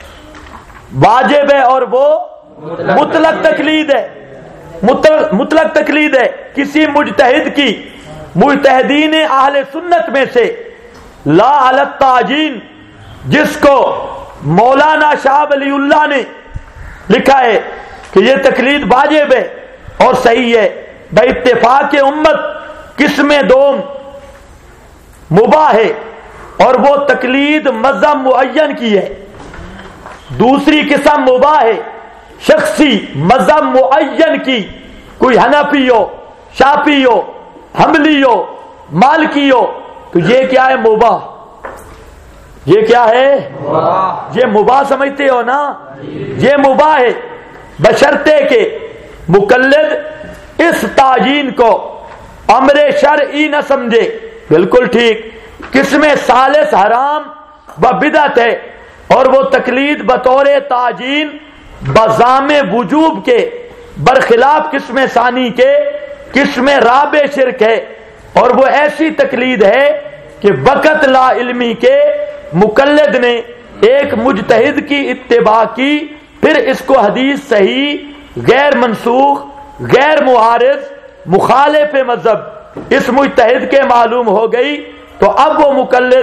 واجب ہے اور وہ مطلق تقلید ہے، مطلق تقلید ہے کسی مجتہد کی، مجتہدین اہل سنت میں سے، لا علی التعجین، جس کو مولانا شاہ ولی اللہ نے لکھا ہے کہ یہ تقلید واجب ہے اور صحیح ہے، بے اتفاق امت۔ قسم دوم مباح ہے، اور وہ تقلید مذہب معین کی ہے۔ دوسری قسم مباح ہے، شخصی مذہب معین کی، کوئی حنفی ہو، شافعی ہو، حنبلی ہو، مالکی ہو، تو یہ کیا ہے؟ مباح۔ یہ کیا ہے؟ یہ مباح سمجھتے ہو نا؟ یہ مباح ہے، بشرطے کہ مقلد اس تعیین کو امر شرعی نہ سمجھے۔ بالکل ٹھیک۔ قسم ثالث حرام و بدعت ہے، اور وہ تقلید بطور تعیین بزام وجوب کے برخلاف قسم ثانی کے قسم رابع شرک ہے، اور وہ ایسی تقلید ہے کہ وقت لا علمی کے مقلد نے ایک مجتہد کی اتباع کی، پھر اس کو حدیث صحیح، غیر منسوخ، غیر معارض، مخالف مذہب اس مجتہد کے معلوم ہو گئی، تو اب وہ مقلد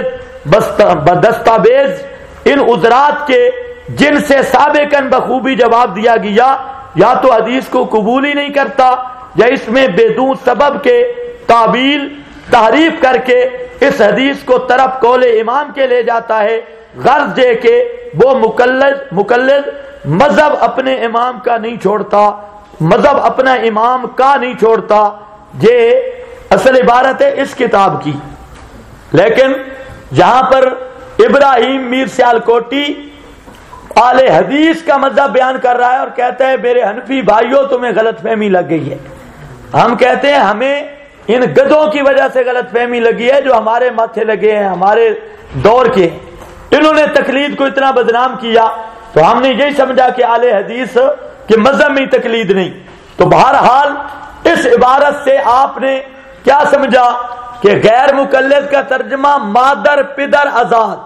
بدستاویز ان عذرات کے جن سے سابقاً بخوبی جواب دیا گیا، یا تو حدیث کو قبول ہی نہیں کرتا، یا اس میں بدون سبب کے تعویل تحریف کر کے اس حدیث کو طرف قول امام کے لے جاتا ہے، غرض یہ کہ وہ مقلد مذہب اپنے امام کا نہیں چھوڑتا، مذہب اپنا امام کا نہیں چھوڑتا۔ یہ اصل عبارت ہے اس کتاب کی۔ لیکن جہاں پر ابراہیم میر سیالکوٹی اہل حدیث کا مذہب بیان کر رہا ہے اور کہتا ہے میرے حنفی بھائیوں تمہیں غلط فہمی لگ گئی ہے، ہم کہتے ہیں ہمیں ان گدوں کی وجہ سے غلط فہمی لگی ہے جو ہمارے ماتھے لگے ہیں، ہمارے دور کے، انہوں نے تقلید کو اتنا بدنام کیا، تو ہم نے یہی سمجھا کہ اہل حدیث کہ مذہب میں تقلید نہیں۔ تو بہرحال اس عبارت سے آپ نے کیا سمجھا کہ غیر مقلد کا ترجمہ مادر پدر آزاد۔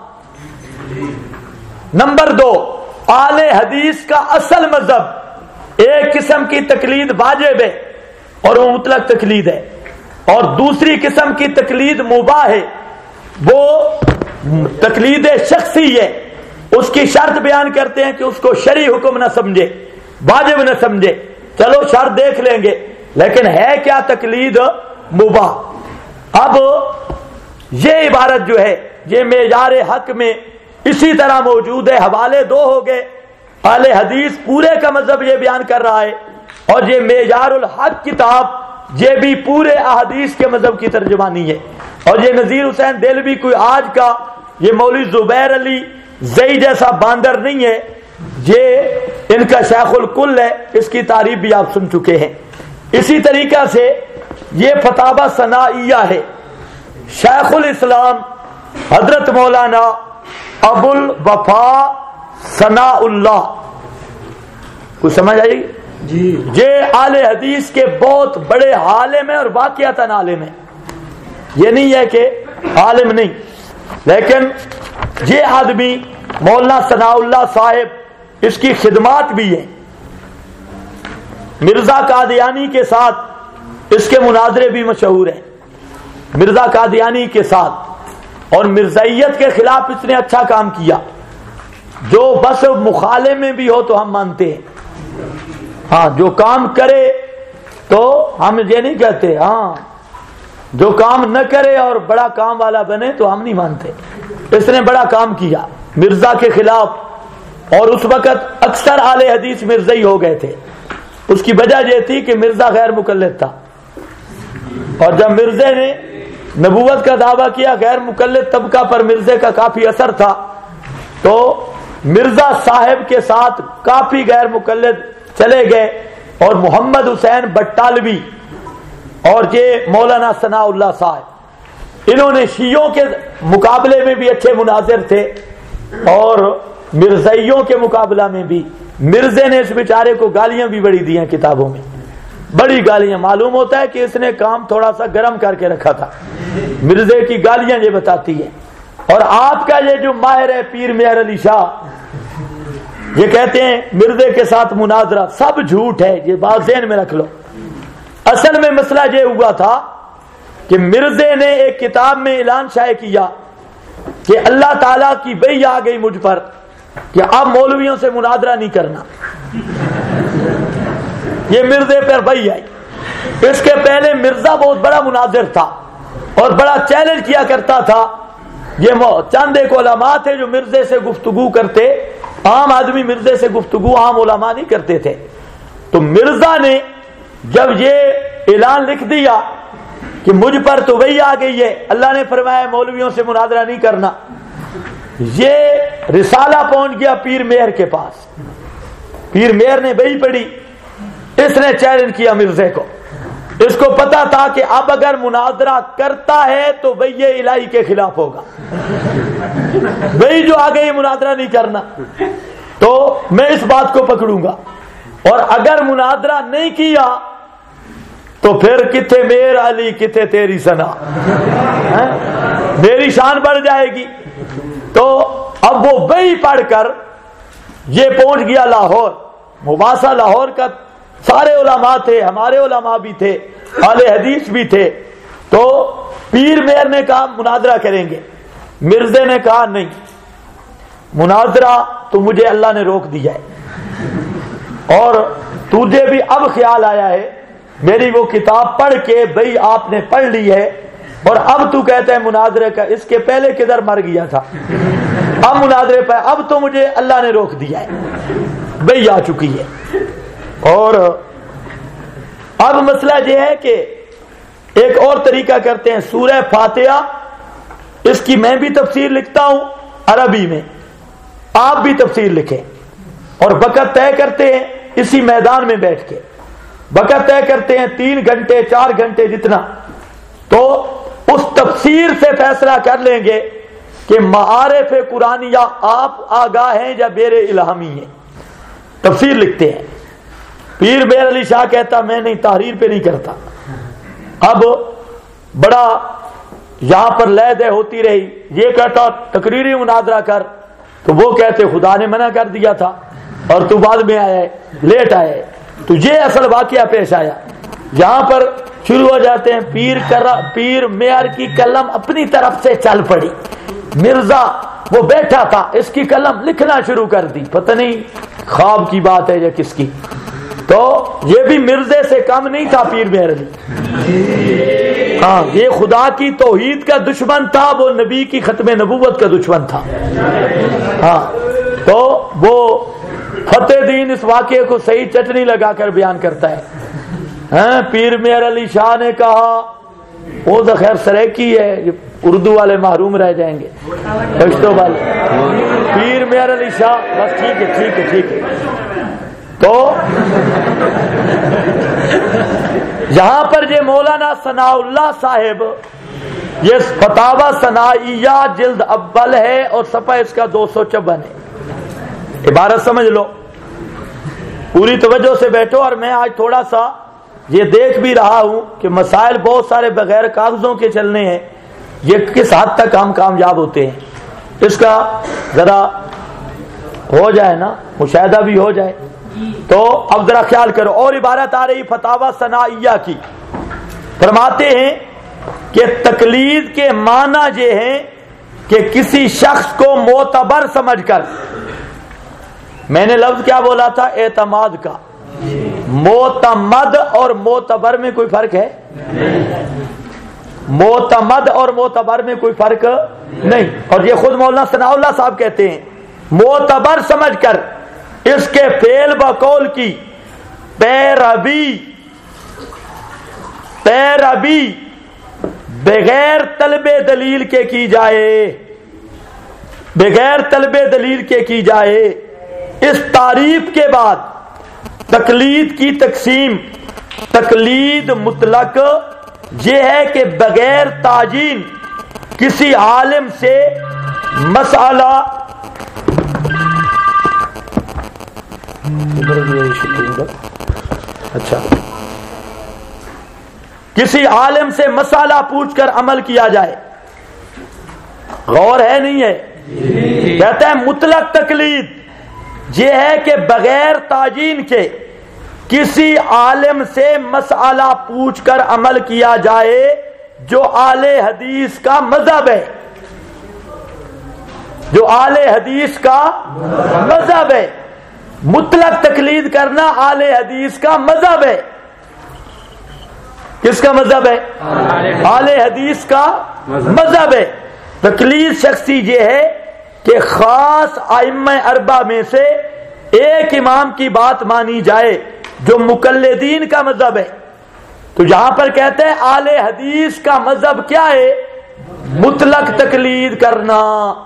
نمبر 2، اہل حدیث کا اصل مذہب ایک قسم کی تقلید واجب ہے اور وہ مطلق تقلید ہے، اور دوسری قسم کی تقلید مباح ہے، وہ تقلید شخصی ہے۔ اس کی شرط بیان کرتے ہیں کہ اس کو شرعی حکم نہ سمجھے، واجب نہ سمجھے، چلو شرط دیکھ لیں گے، لیکن ہے کیا تقلید مباح۔ اب یہ عبارت جو ہے یہ معیار حق میں اسی طرح موجود ہے، حوالے 2 ہو گئے۔ اہل حدیث پورے کا مذہب یہ بیان کر رہا ہے اور یہ معیار الحق کتاب یہ بھی پورے احادیث کے مذہب کی ترجمانی ہے. اور یہ نذیر حسین دہلوی کوئی آج کا یہ مولوی زبیر علی زئی جیسا باندر نہیں ہے، یہ ان کا شیخ الکل ہے، اس کی تعریف بھی آپ سن چکے ہیں. اسی طریقہ سے یہ فتاوی ثنائیہ ہے، شیخ الاسلام حضرت مولانا ابو الوفا ثناء اللہ، کچھ سمجھ آئی جی؟ یہ اہل حدیث کے بہت بڑے عالم ہیں اور واقعتاً عالم ہیں، یہ نہیں ہے کہ عالم نہیں، لیکن یہ آدمی مولانا ثناء اللہ صاحب اس کی خدمات بھی ہیں. مرزا قادیانی کے ساتھ اس کے مناظرے بھی مشہور ہیں، مرزا قادیانی کے ساتھ، اور مرزائیت کے خلاف اس نے اچھا کام کیا. جو بس مخالف میں بھی ہو تو ہم مانتے ہیں، ہاں جو کام کرے تو ہم یہ نہیں کہتے، ہاں جو کام نہ کرے اور بڑا کام والا بنے تو ہم نہیں مانتے. اس نے بڑا کام کیا مرزا کے خلاف، اور اس وقت اکثر اہل حدیث مرزائی ہو گئے تھے. اس کی وجہ یہ تھی کہ مرزا غیر مقلد تھا، اور جب مرزے نے نبوت کا دعویٰ کیا غیر مقلد طبقہ پر مرزے کا کافی اثر تھا، تو مرزا صاحب کے ساتھ کافی غیر مقلد چلے گئے، اور محمد حسین بٹالوی اور یہ مولانا ثناء اللہ صاحب، انہوں نے شیعوں کے مقابلے میں بھی اچھے مناظر تھے اور مرزائیوں کے مقابلہ میں بھی. مرزے نے اس بیچارے کو گالیاں بھی بڑی دی ہیں کتابوں میں، بڑی گالیاں. معلوم ہوتا ہے کہ اس نے کام تھوڑا سا گرم کر کے رکھا تھا. مرزے کی گالیاں یہ بتاتی ہیں. اور آپ کا یہ جو ماہر ہے پیر میار علی شاہ، یہ کہتے ہیں مرزے کے ساتھ مناظرہ سب جھوٹ ہے، یہ بات ذہن میں رکھ لو. اصل میں مسئلہ یہ ہوا تھا کہ مرزے نے ایک کتاب میں اعلان شائع کیا کہ اللہ تعالیٰ کی وحی آ گئی مجھ پر کہ اب مولویوں سے مناظرہ نہیں کرنا. یہ مرزے پر وحی آئی. اس کے پہلے مرزا بہت بڑا مناظر تھا اور بڑا چیلنج کیا کرتا تھا. یہ چند ایک علماء تھے جو مرزے سے گفتگو کرتے، عام آدمی مرزے سے گفتگو عام علماء نہیں کرتے تھے. تو مرزا نے جب یہ اعلان لکھ دیا کہ مجھ پر تو وہی آ گئی ہے، اللہ نے فرمایا مولویوں سے مناظرہ نہیں کرنا، یہ رسالہ پہنچ گیا پیر میئر کے پاس. پیر میئر نے وہی پڑھی، اس نے چیلنج کیا مرزے کو. اس کو پتا تھا کہ اب اگر مناظرہ کرتا ہے تو وہی الہی کے خلاف ہوگا، وہی جو آ گئی مناظرہ نہیں کرنا، تو میں اس بات کو پکڑوں گا. اور اگر مناظرہ نہیں کیا تو پھر کتنے میر علی کتنے تیری ثنا، میری شان بڑھ جائے گی. تو اب وہ وہی پڑھ کر یہ پہنچ گیا لاہور. مباحثہ لاہور کا سارے علماء تھے، ہمارے علماء بھی تھے، اہل حدیث بھی تھے. تو پیر میر نے کہا مناظرہ کریں گے. مرزے نے کہا نہیں، مناظرہ تو مجھے اللہ نے روک دیا ہے، اور تجھے بھی اب خیال آیا ہے میری وہ کتاب پڑھ کے بھئی آپ نے پڑھ لی ہے، اور اب تو کہتا ہے مناظرے کا، اس کے پہلے کدھر مر گیا تھا، اب مناظرے پہ اب تو مجھے اللہ نے روک دیا ہے، بھئی آ چکی ہے. اور اب مسئلہ یہ ہے کہ ایک اور طریقہ کرتے ہیں، سورہ فاتحہ اس کی میں بھی تفسیر لکھتا ہوں عربی میں، آپ بھی تفسیر لکھیں، اور وقت طے کرتے ہیں اسی میدان میں بیٹھ کے، وقت طے کرتے ہیں 3 گھنٹے 4 گھنٹے جتنا. تو اس تفسیر سے فیصلہ کر لیں گے کہ معارف قرآنیہ آپ آگاہ ہیں یا بیر الہامی ہیں. تفسیر لکھتے ہیں. پیر میر علی شاہ کہتا میں نہیں، تحریر پہ نہیں کرتا. اب بڑا یہاں پر لے دے ہوتی رہی، یہ کہتا تقریری مناظرہ کر، تو وہ کہتے خدا نے منع کر دیا تھا اور تو بعد میں آیا ہے، لیٹ آیا ہے. تو یہ اصل واقعہ پیش آیا. یہاں پر شروع ہو جاتے ہیں پیر میئر کی قلم اپنی طرف سے چل پڑی. مرزا وہ بیٹھا تھا، اس کی قلم لکھنا شروع کر دی، پتہ نہیں خواب کی بات ہے یا کس کی. تو یہ بھی مرزے سے کم نہیں تھا پیر میئر علی. ہاں، یہ خدا کی توحید کا دشمن تھا، وہ نبی کی ختم نبوت کا دشمن تھا. ہاں، تو وہ فتح دین اس واقعے کو صحیح چٹنی لگا کر بیان کرتا ہے. پیر میر علی شاہ نے کہا وہ تو خیر سریکی ہے, اردو والے محروم رہ جائیں گے, پشتو والے. پیر میر علی شاہ, بس ٹھیک ہے ٹھیک ہے ٹھیک ہے. تو یہاں پر یہ مولانا ثناء اللہ صاحب, یہ فتاوی ثنائیہ جلد اول ہے اور صفحہ اس کا 254 ہے. عبارت سمجھ لو, پوری توجہ سے بیٹھو. اور میں آج تھوڑا سا یہ دیکھ بھی رہا ہوں کہ مسائل بہت سارے بغیر کاغذوں کے چلنے ہیں, یہ کس حد تک ہم کامیاب ہوتے ہیں اس کا ذرا ہو جائے نا, مشاہدہ بھی ہو جائے. تو اب ذرا خیال کرو. اور عبارت آ رہی فتاوی ثنائیہ کی, فرماتے ہیں کہ تقلید کے معنی یہ ہیں کہ کسی شخص کو معتبر سمجھ کر, میں نے لفظ کیا بولا تھا, اعتماد کا. معتمد اور معتبر میں کوئی فرق ہے؟ معتمد اور معتبر میں کوئی فرق نہیں. اور یہ خود مولانا ثناء اللہ صاحب کہتے ہیں معتبر سمجھ کر اس کے فعل و قول کی پیروی بغیر طلب دلیل کے کی جائے, بغیر طلب دلیل کے کی جائے. اس تعریف کے بعد تقلید کی تقسیم, تقلید مطلق یہ ہے کہ بغیر تعیین کسی عالم سے مسئلہ کسی عالم سے مسئلہ پوچھ کر عمل کیا جائے. غور ہے نہیں ہے؟ کہتے ہیں مطلق تقلید یہ ہے کہ بغیر تعیین کے کسی عالم سے مسئلہ پوچھ کر عمل کیا جائے جو اہل حدیث کا مذہب ہے, جو اہل حدیث کا مذہب ہے. مطلق تقلید کرنا اہل حدیث کا مذہب ہے. کس کا مذہب ہے؟ اہل حدیث کا مذہب ہے. تقلید شخصی یہ ہے کہ خاص ائمہ اربعہ میں سے ایک امام کی بات مانی جائے جو مقلدین کا مذہب ہے. تو یہاں پر کہتے ہیں اہل حدیث کا مذہب کیا ہے؟ مطلق تقلید کرنا,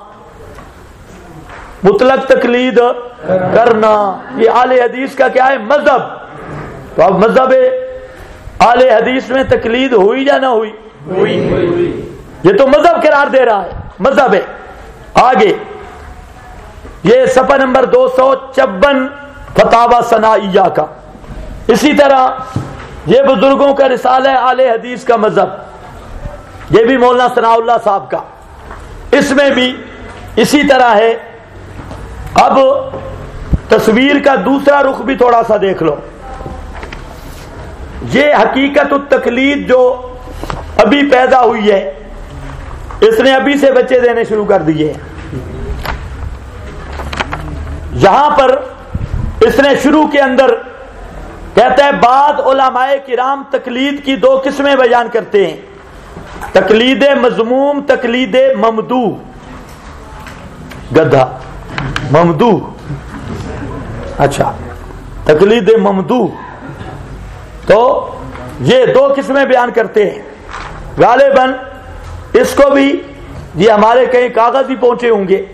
مطلق تقلید کرنا. یہ اہل حدیث کا کیا ہے؟ مذہب. تو اب مذہب اہل حدیث میں تقلید ہوئی یا نہ ہوئی؟ یہ تو مذہب قرار دے رہا ہے, مذہب ہے. آگے یہ صفحہ نمبر 254 فتاوی ثنائیہ کا. اسی طرح یہ بزرگوں کا رسالہ ہے اہل حدیث کا مذہب, یہ بھی مولانا ثناء اللہ صاحب کا, اس میں بھی اسی طرح ہے. اب تصویر کا دوسرا رخ بھی تھوڑا سا دیکھ لو. یہ حقیقت التقلید جو ابھی پیدا ہوئی ہے, اس نے ابھی سے بچے دینے شروع کر دیے. یہاں پر اس نے شروع کے اندر کہتا ہے بعض علماء کرام تقلید کی 2 قسمیں بیان کرتے ہیں, تقلید مذموم, تقلید ممدوح. گدھا ممدوح, اچھا تقلید ممدوح. تو یہ 2 قسمیں بیان کرتے ہیں. غالباً اس کو بھی یہ ہمارے کہیں کاغذ ہی پہنچے ہوں گے,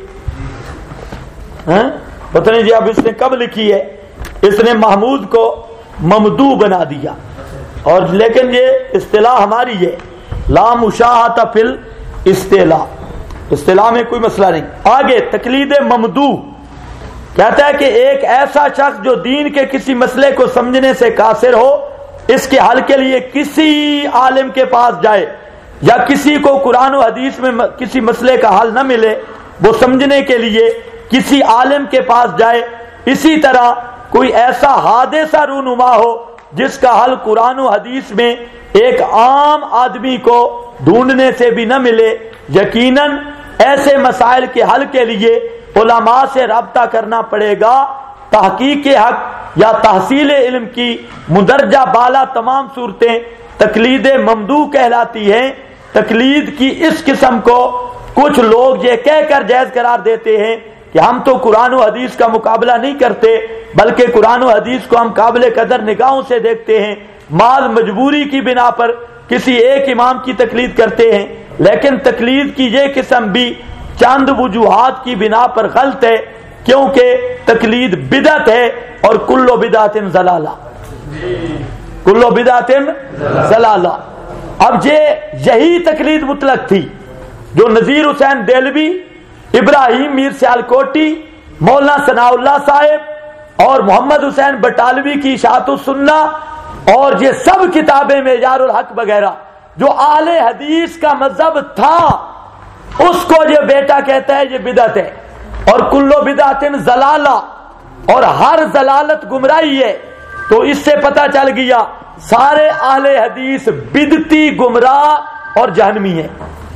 پتہ نہیں جی اب اس نے کب لکھی ہے. اس نے محمود کو ممدوح بنا دیا, اور لیکن یہ اصطلاح ہماری ہے, لا مشاہۃ فی الاصطلاح, اصطلاح میں کوئی مسئلہ نہیں. آگے تقلید ممدوح کہتا ہے کہ ایک ایسا شخص جو دین کے کسی مسئلے کو سمجھنے سے قاصر ہو, اس کے حل کے لیے کسی عالم کے پاس جائے, یا کسی کو قرآن و حدیث میں کسی مسئلے کا حل نہ ملے, وہ سمجھنے کے لیے کسی عالم کے پاس جائے. اسی طرح کوئی ایسا حادثہ رونما ہو جس کا حل قرآن و حدیث میں ایک عام آدمی کو ڈھونڈنے سے بھی نہ ملے. یقیناً ایسے مسائل کے حل کے لیے علماء سے رابطہ کرنا پڑے گا. تحقیق حق یا تحصیل علم کی مندرجہ بالا تمام صورتیں تقلید ممدوح کہلاتی ہیں. تقلید کی اس قسم کو کچھ لوگ یہ کہہ کر جائز قرار دیتے ہیں کہ ہم تو قرآن و حدیث کا مقابلہ نہیں کرتے، بلکہ قرآن و حدیث کو ہم قابل قدر نگاہوں سے دیکھتے ہیں، مال مجبوری کی بنا پر کسی ایک امام کی تقلید کرتے ہیں، لیکن تقلید کی یہ قسم بھی چند وجوہات کی بنا پر غلط ہے، کیونکہ تقلید بدعت ہے، اور کل بدعت ضلالہ، کل بدعت ضلالہ۔ اب یہی تقلید مطلق تھی جو نذیر حسین دہلوی، ابراہیم میر سیالکوٹی، مولانا ثناء اللہ صاحب اور محمد حسین بٹالوی کی اشاعت السنہ اور یہ سب کتابیں معیار الحق وغیرہ جو اہل حدیث کا مذہب تھا، اس کو یہ بیٹا کہتا ہے یہ بدعت ہے، اور کلو بدعت ضلالہ، اور ہر ضلالت گمراہی ہے۔ تو اس سے پتہ چل گیا سارے اہل حدیث بدعتی، گمراہ اور جہنمی ہیں۔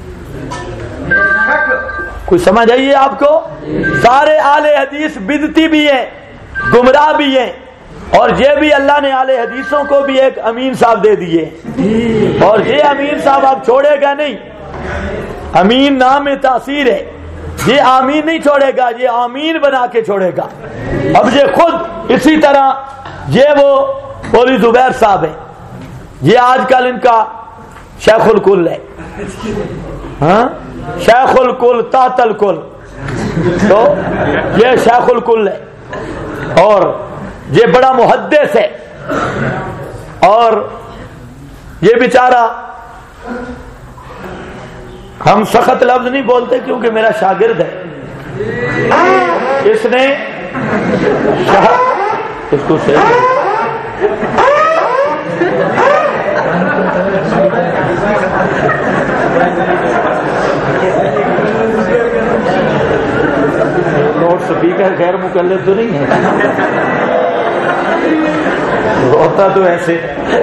کوئی سمجھ آئیے آپ کو؟ سارے اہل حدیث بدعتی بھی ہیں، گمراہ بھی ہیں، اور یہ بھی اللہ نے اہل حدیثوں کو بھی ایک امین صاحب دے دیے، اور یہ امین صاحب آپ چھوڑے گا نہیں، امین نام میں تاثیر ہے، یہ آمین نہیں چھوڑے گا، یہ آمین بنا کے چھوڑے گا۔ اب یہ خود اسی طرح یہ وہ قولی زبیر صاحب ہیں، یہ آج کل ان کا شیخ الکل ہے، ہاں شیخ الکل تحت الکل، تو یہ شیخ الکل ہے، اور یہ بڑا محدث ہے، اور یہ بیچارہ، ہم سخت لفظ نہیں بولتے کیونکہ میرا شاگرد ہے، اس نے اس کو لوڈ سپیکر غیر مکلف تو نہیں ہے، ہوتا تو ایسے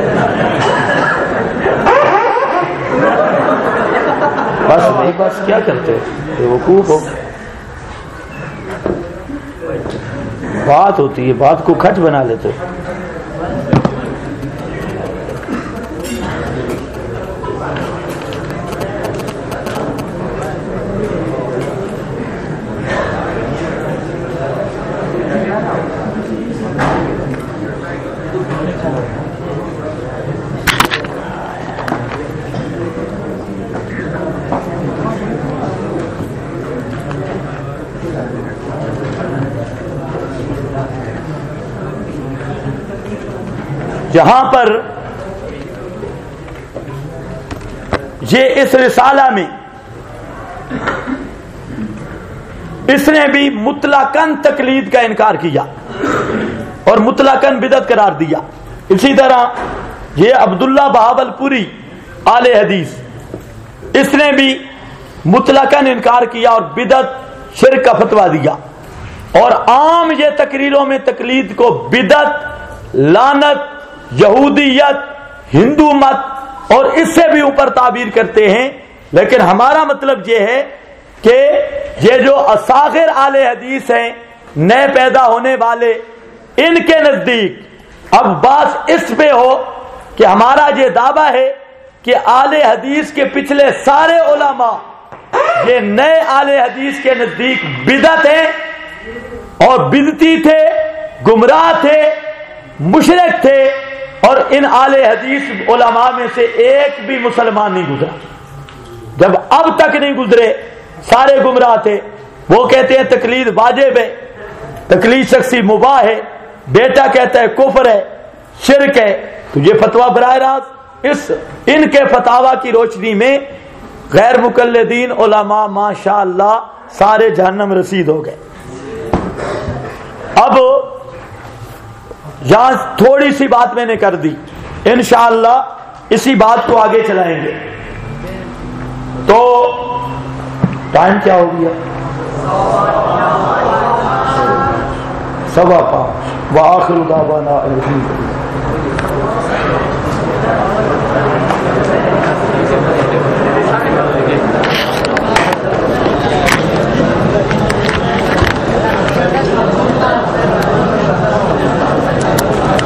بس نہیں، بس کیا کرتے وقوف ہو، بات ہوتی ہے، بات کو کھٹ بنا لیتے۔ جہاں پر یہ اس رسالہ میں اس نے بھی مطلقاً تقلید کا انکار کیا اور مطلقاً بدعت قرار دیا، اسی طرح یہ عبداللہ بہاول پوری اہل حدیث، اس نے بھی مطلقاً انکار کیا اور بدعت شرک کا فتویٰ دیا، اور عام یہ تقریروں میں تقلید کو بدعت، لعنت، یہودیت، ہندو مت اور اس سے بھی اوپر تعبیر کرتے ہیں۔ لیکن ہمارا مطلب یہ ہے کہ یہ جو اصاغر اہل حدیث ہیں، نئے پیدا ہونے والے، ان کے نزدیک اب بات اس پہ ہو کہ ہمارا یہ دعویٰ ہے کہ اہل حدیث کے پچھلے سارے علماء یہ نئے اہل حدیث کے نزدیک بدعت ہیں اور بدعتی تھے، گمراہ تھے، مشرک تھے، اور ان اہل حدیث علماء میں سے ایک بھی مسلمان نہیں گزرا، جب اب تک نہیں گزرے، سارے گمراہ تھے۔ وہ کہتے ہیں تقلید واجب ہے، تقلید شخصی مباح ہے، بیٹا کہتا ہے کفر ہے، شرک ہے۔ تو یہ فتویٰ براہ راست ان کے فتاوی کی روشنی میں غیر مقلدین علماء ماشاءاللہ سارے جہنم رسید ہو گئے۔ اب یہاں تھوڑی سی بات میں نے کر دی، انشاءاللہ اسی بات کو آگے چلائیں گے۔ تو ٹائم کیا ہو گیا؟ 5:15۔ وآخر دعوانا الحمدللہ۔